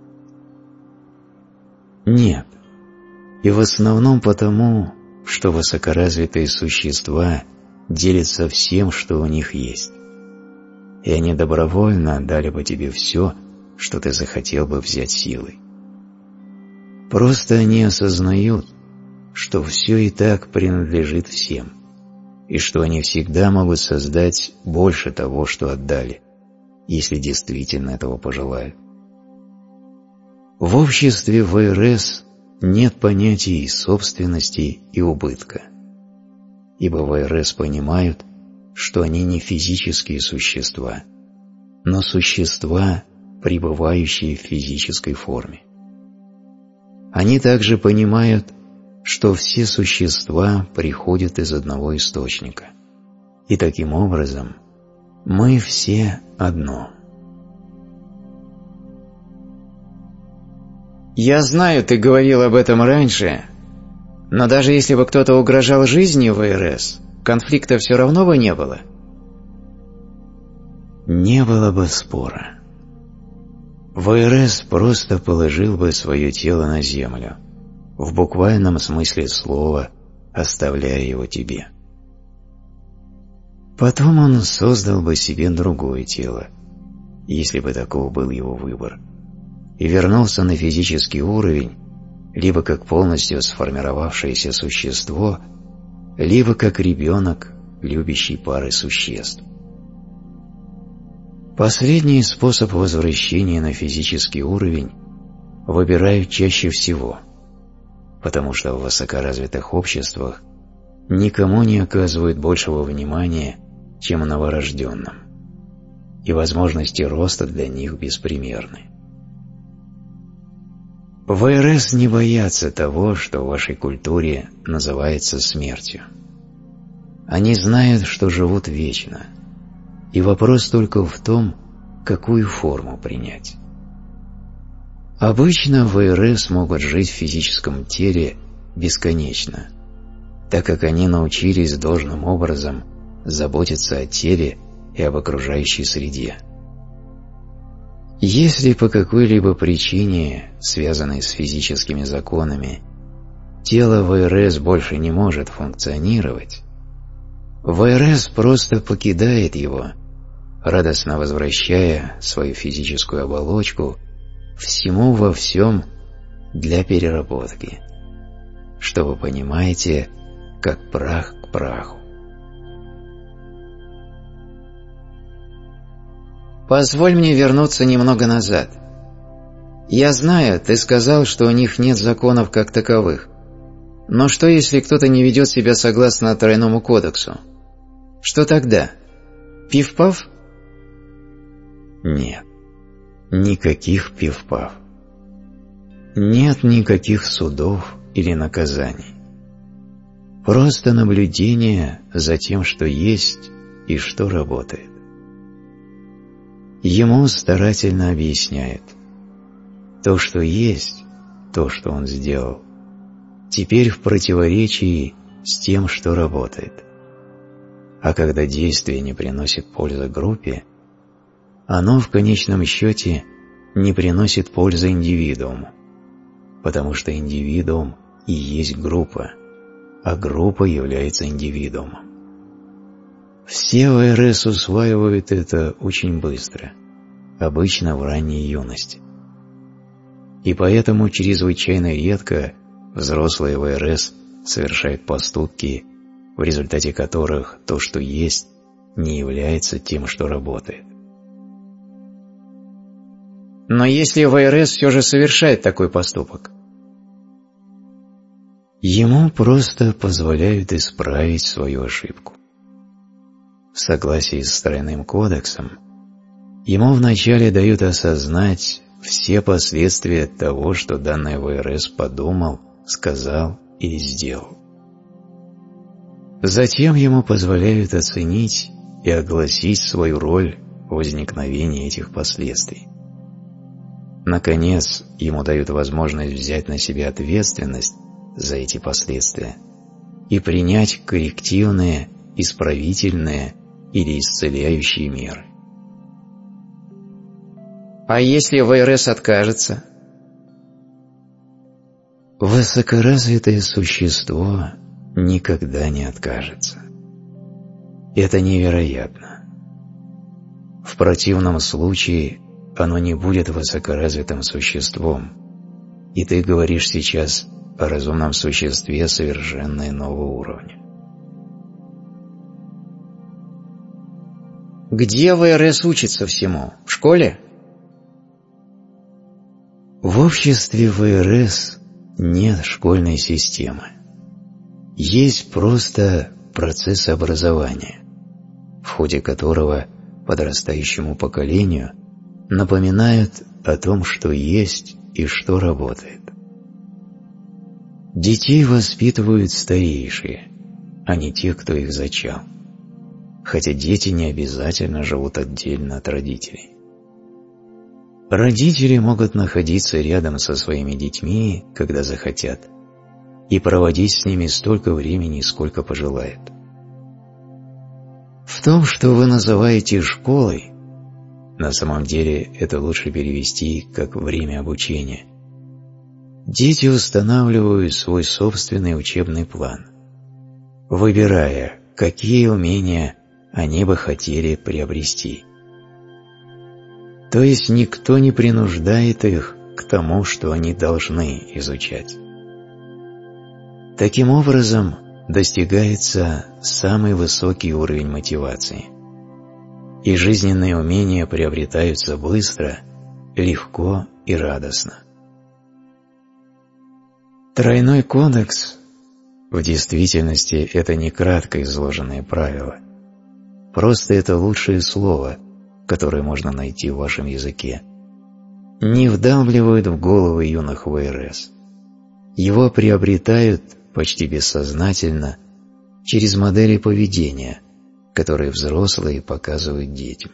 Нет. И в основном потому, что высокоразвитые существа делятся всем, что у них есть. И они добровольно отдали бы тебе все, что ты захотел бы взять силой. Просто они осознают, что все и так принадлежит всем, и что они всегда могут создать больше того, что отдали, если действительно этого пожелают. В обществе ВРС нет понятий собственности и убытка, ибо ВРС понимают, что они не физические существа, но существа, пребывающие в физической форме. Они также понимают, что все существа приходят из одного источника, и таким образом мы все одно. Я знаю, ты говорил об этом раньше, но даже если бы кто-то угрожал жизни ВРС, конфликта все равно бы не было. Не было бы спора. ВРС просто положил бы свое тело на землю, в буквальном смысле слова, оставляя его тебе. Потом он создал бы себе другое тело, если бы таков был его выбор, и вернулся на физический уровень, либо как полностью сформировавшееся существо, либо как ребенок, любящий пары существ. Последний способ возвращения на физический уровень выбирают чаще всего, потому что в высокоразвитых обществах никому не оказывают большего внимания, чем новорожденным, и возможности роста для них беспримерны. ВРС не боятся того, что в вашей культуре называется смертью. Они знают, что живут вечно, и вопрос только в том, какую форму принять. Обычно ВРС могут жить в физическом теле бесконечно, так как они научились должным образом заботиться о теле и об окружающей среде. Если по какой-либо причине, связанной с физическими законами, тело ВРС больше не может функционировать, ВРС просто покидает его, радостно возвращая свою физическую оболочку всему во всем для переработки, что вы понимаете, как прах к праху. Позволь мне вернуться немного назад. Я знаю, ты сказал, что у них нет законов как таковых. Но что, если кто-то не ведет себя согласно тройному кодексу? Что тогда? Пиф-паф? Нет, никаких пиф-паф. Нет никаких судов или наказаний. Просто наблюдение за тем, что есть и что работает. Ему старательно объясняет: то, что есть, то, что он сделал, теперь в противоречии с тем, что работает. А когда действие не приносит пользы группе, оно в конечном счете не приносит пользы индивидууму, потому что индивидуум и есть группа, а группа является индивидуумом. Все ВРС усваивают это очень быстро, обычно в ранней юности. И поэтому чрезвычайно редко взрослые ВРС совершают поступки, в результате которых то, что есть, не является тем, что работает. Но если ВРС все же совершает такой поступок? Ему просто позволяют исправить свою ошибку. В согласии с тройным кодексом, ему вначале дают осознать все последствия того, что данный ВРС подумал, сказал или сделал. Затем ему позволяют оценить и огласить свою роль в возникновении этих последствий. Наконец, ему дают возможность взять на себя ответственность за эти последствия и принять коррективные, исправительные или исцеляющие меры. А если ВРС откажется? Высокоразвитое существо никогда не откажется. Это невероятно. В противном случае оно не будет высокоразвитым существом, и ты говоришь сейчас о разумном существе совершенно иного уровня. Где ВРС учится всему? В школе? В обществе ВРС нет школьной системы. Есть просто процесс образования, в ходе которого подрастающему поколению напоминают о том, что есть и что работает. Детей воспитывают старейшие, а не те, кто их зачал, хотя дети не обязательно живут отдельно от родителей. Родители могут находиться рядом со своими детьми, когда захотят, и проводить с ними столько времени, сколько пожелают. В том, что вы называете школой, на самом деле это лучше перевести как время обучения, дети устанавливают свой собственный учебный план, выбирая, какие умения они бы хотели приобрести. То есть никто не принуждает их к тому, что они должны изучать. Таким образом, достигается самый высокий уровень мотивации, и жизненные умения приобретаются быстро, легко и радостно. Тройной кодекс в действительности это не кратко изложенные правила, просто это лучшее слово, которое можно найти в вашем языке, не вдавливают в головы юных ВРС. Его приобретают почти бессознательно через модели поведения, которые взрослые показывают детям.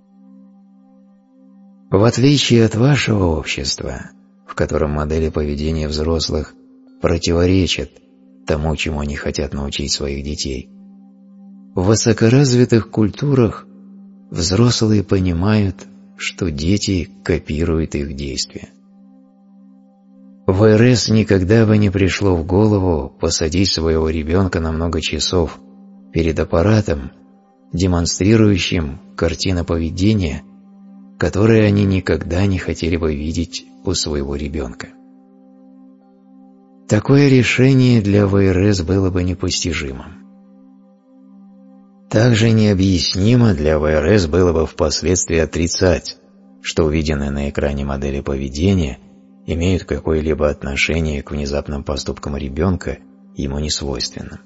В отличие от вашего общества, в котором модели поведения взрослых противоречат тому, чему они хотят научить своих детей, в высокоразвитых культурах взрослые понимают, что дети копируют их действия. ВРС никогда бы не пришло в голову посадить своего ребенка на много часов перед аппаратом, демонстрирующим картины поведения, которые они никогда не хотели бы видеть у своего ребенка. Такое решение для ВРС было бы непостижимым. Также необъяснимо для ВРС было бы впоследствии отрицать, что увиденные на экране модели поведения имеют какое-либо отношение к внезапным поступкам ребенка, ему несвойственным.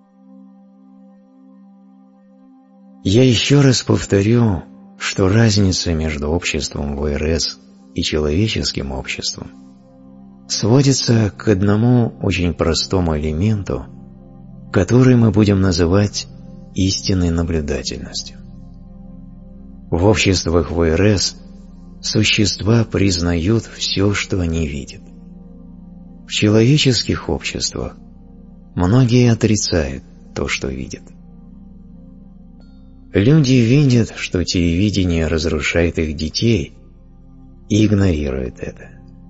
Я еще раз повторю, что разница между обществом ВРС и человеческим обществом сводится к одному очень простому элементу, который мы будем называть истинной наблюдательностью. В обществах ВРС существа признают все, что они видят. В человеческих обществах многие отрицают то, что видят. Люди видят, что телевидение разрушает их детей, и игнорируют это.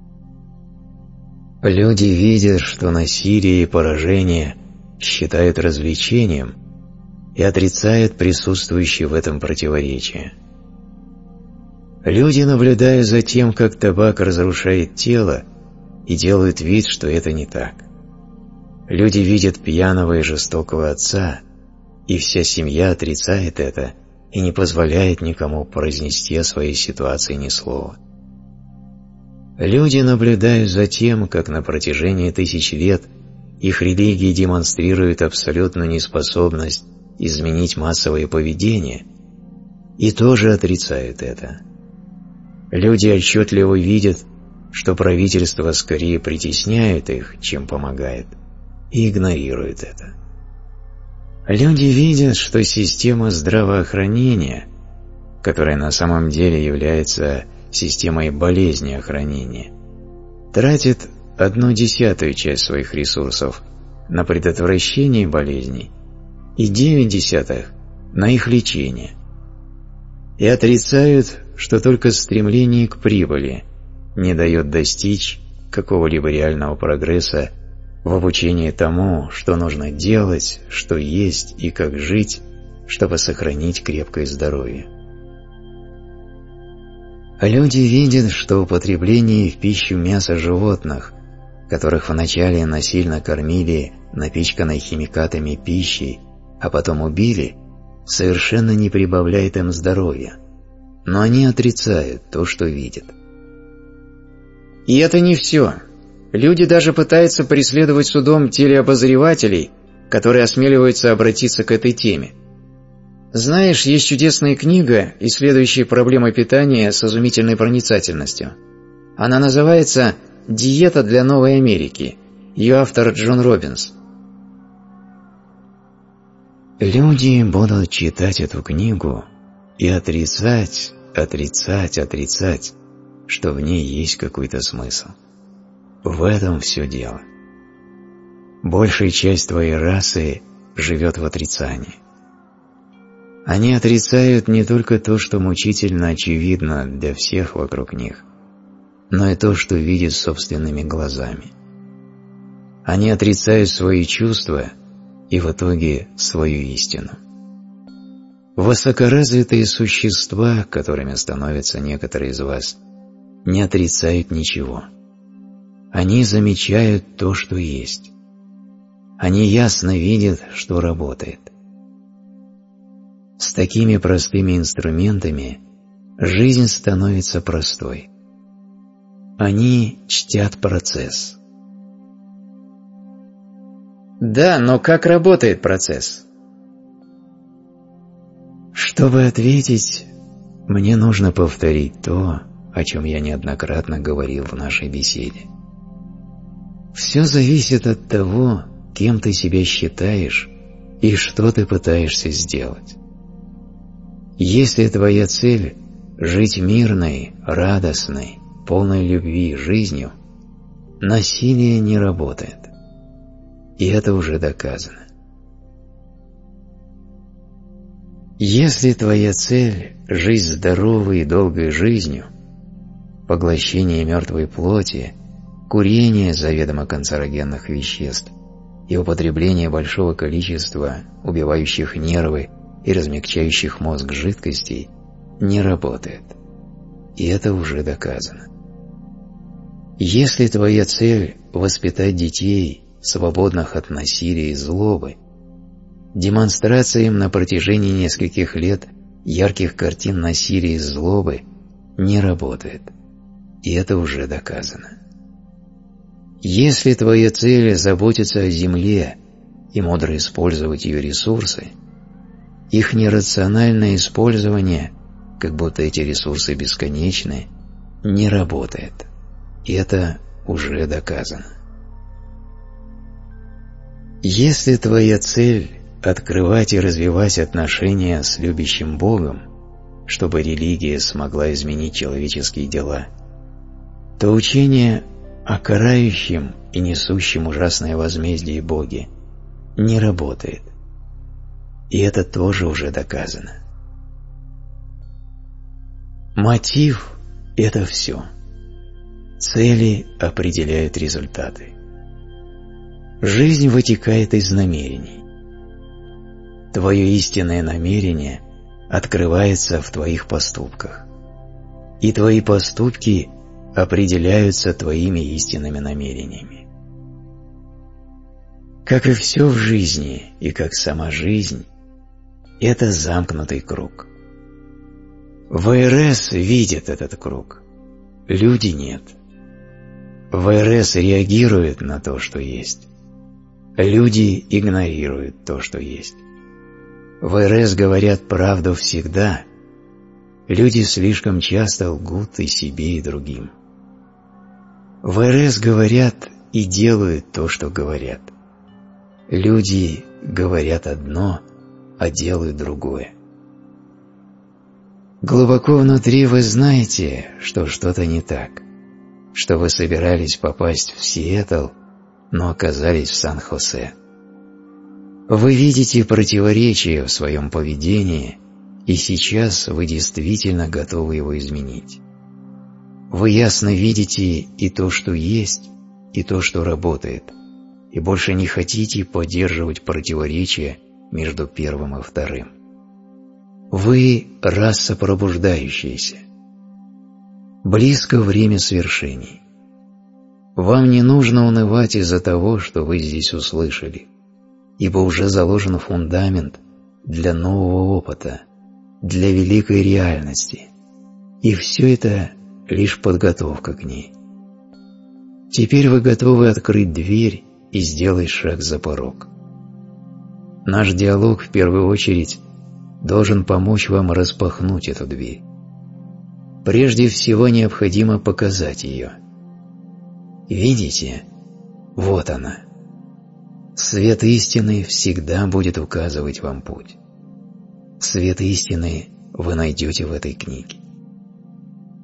Люди видят, что насилие и поражение считают развлечением и отрицают присутствующее в этом противоречие. Люди наблюдают за тем, как табак разрушает тело, и делают вид, что это не так. Люди видят пьяного и жестокого отца, и вся семья отрицает это и не позволяет никому произнести о своей ситуации ни слова. Люди наблюдают за тем, как на протяжении тысяч лет их религии демонстрируют абсолютную неспособность изменить массовое поведение, и тоже отрицают это. Люди отчетливо видят, что правительство скорее притесняет их, чем помогает, и игнорируют это. Люди видят, что система здравоохранения, которая на самом деле является системой болезнеохранения, тратит 1/10 часть своих ресурсов на предотвращение болезней и 0,9 на их лечение, и отрицают, что только стремление к прибыли не дает достичь какого-либо реального прогресса в обучении тому, что нужно делать, что есть и как жить, чтобы сохранить крепкое здоровье. Люди видят, что употребление в пищу мяса животных, которых вначале насильно кормили напичканной химикатами пищей, а потом убили, совершенно не прибавляет им здоровья, но они отрицают то, что видят. И это не все. Люди даже пытаются преследовать судом телеобозревателей, которые осмеливаются обратиться к этой теме. Знаешь, есть чудесная книга, исследующая проблемы питания с изумительной проницательностью. Она называется «Диета для Новой Америки». Ее автор Джон Робинс. Люди будут читать эту книгу и отрицать, что в ней есть какой-то смысл. В этом все дело. Большая часть твоей расы живет в отрицании. Они отрицают не только то, что мучительно очевидно для всех вокруг них, но и то, что видят собственными глазами. Они отрицают свои чувства и в итоге свою истину. Высокоразвитые существа, которыми становятся некоторые из вас, не отрицают ничего. Они замечают то, что есть. Они ясно видят, что работает. С такими простыми инструментами жизнь становится простой. Они чтят процесс. Да, но как работает процесс? Чтобы ответить, мне нужно повторить то, о чем я неоднократно говорил в нашей беседе. Все зависит от того, кем ты себя считаешь и что ты пытаешься сделать. Если твоя цель – жить мирной, радостной, полной любви жизнью, насилие не работает. И это уже доказано. Если твоя цель – жить здоровой и долгой жизнью, поглощение мертвой плоти, курение заведомо канцерогенных веществ и употребление большого количества убивающих нервы и размягчающих мозг жидкостей не работает. И это уже доказано. Если твоя цель – воспитать детей, свободных от насилия и злобы, демонстрация им на протяжении нескольких лет ярких картин насилия и злобы не работает. И это уже доказано. Если твоя цель – заботиться о земле и мудро использовать ее ресурсы, их нерациональное использование, как будто эти ресурсы бесконечны, не работает. И это уже доказано. Если твоя цель – открывать и развивать отношения с любящим Богом, чтобы религия смогла изменить человеческие дела, то учение о карающем и несущем ужасное возмездие Боге не работает. И это тоже уже доказано. Мотив – это все. Цели определяют результаты. Жизнь вытекает из намерений. Твое истинное намерение открывается в твоих поступках. И твои поступки определяются твоими истинными намерениями. Как и все в жизни, и как сама жизнь, это замкнутый круг. ВРС видит этот круг, люди нет. ВРС реагирует на то, что есть. Люди игнорируют то, что есть. ВРС говорят правду всегда. Люди слишком часто лгут и себе, и другим. ВРС говорят и делают то, что говорят. Люди говорят одно, а делают другое. Глубоко внутри вы знаете, что что-то не так, что вы собирались попасть в Сиэтл, но оказались в Сан-Хосе. Вы видите противоречие в своем поведении, и сейчас вы действительно готовы его изменить. Вы ясно видите и то, что есть, и то, что работает, и больше не хотите поддерживать противоречия между первым и вторым. Вы – раса пробуждающаяся. Близко время свершений. Вам не нужно унывать из-за того, что вы здесь услышали, ибо уже заложен фундамент для нового опыта, для великой реальности, и все это лишь подготовка к ней. Теперь вы готовы открыть дверь и сделать шаг за порог. Наш диалог в первую очередь должен помочь вам распахнуть эту дверь. Прежде всего необходимо показать ее. Видите? Вот она. Свет истины всегда будет указывать вам путь. Свет истины вы найдете в этой книге.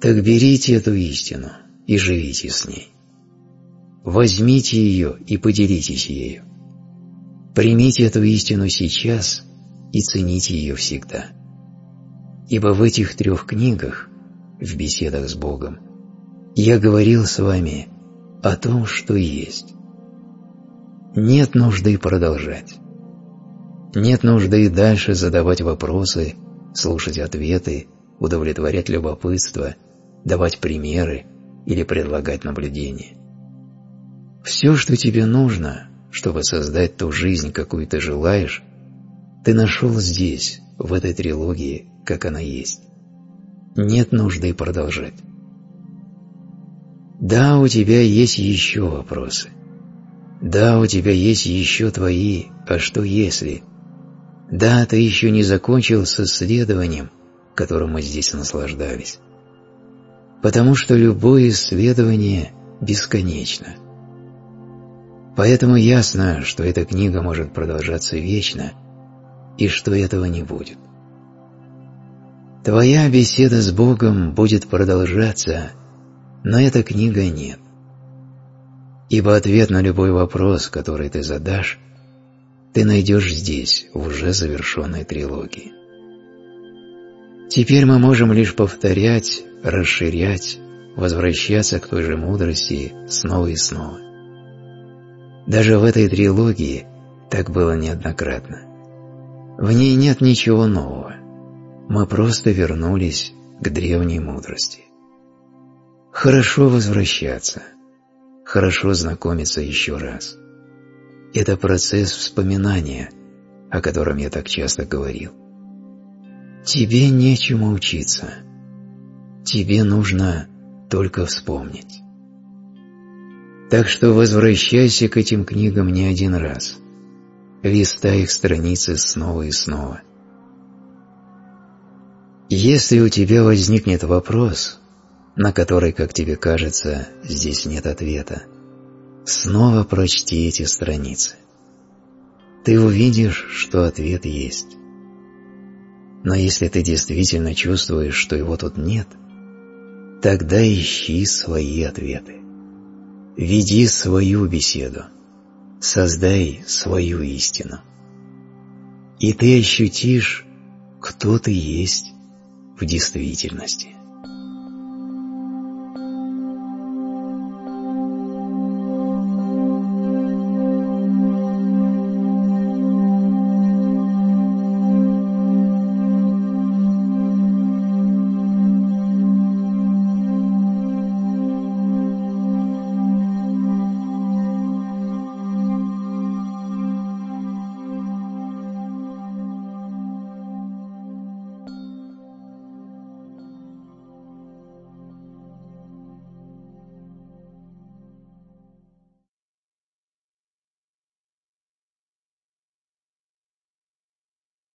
Так берите эту истину и живите с ней. Возьмите ее и поделитесь ею. Примите эту истину сейчас и цените ее всегда. Ибо в этих 3 книгах, в беседах с Богом, я говорил с вами о том, что есть. Нет нужды продолжать. Нет нужды дальше задавать вопросы, слушать ответы, удовлетворять любопытство, давать примеры или предлагать наблюдения. Все, что тебе нужно, чтобы создать ту жизнь, какую ты желаешь, ты нашел здесь, в этой трилогии, как она есть. Нет нужды продолжать. Да, у тебя есть еще вопросы. Да, у тебя есть еще твои «а что если?». Да, ты еще не закончил с исследованием, которым мы здесь наслаждались. Потому что любое исследование бесконечно. Поэтому ясно, что эта книга может продолжаться вечно, и что этого не будет. Твоя беседа с Богом будет продолжаться, но эта книга нет. Ибо ответ на любой вопрос, который ты задашь, ты найдешь здесь, в уже завершенной трилогии. Теперь мы можем лишь повторять, расширять, возвращаться к той же мудрости снова и снова. Даже в этой трилогии так было неоднократно. В ней нет ничего нового. Мы просто вернулись к древней мудрости. Хорошо возвращаться, хорошо знакомиться еще раз. Это процесс вспоминания, о котором я так часто говорил. Тебе нечему учиться. Тебе нужно только вспомнить. Так что возвращайся к этим книгам не один раз. Листай их страницы снова и снова. Если у тебя возникнет вопрос, на который, как тебе кажется, здесь нет ответа, снова прочти эти страницы. Ты увидишь, что ответ есть. Но если ты действительно чувствуешь, что его тут нет, тогда ищи свои ответы. Веди свою беседу. Создай свою истину. И ты ощутишь, кто ты есть в действительности.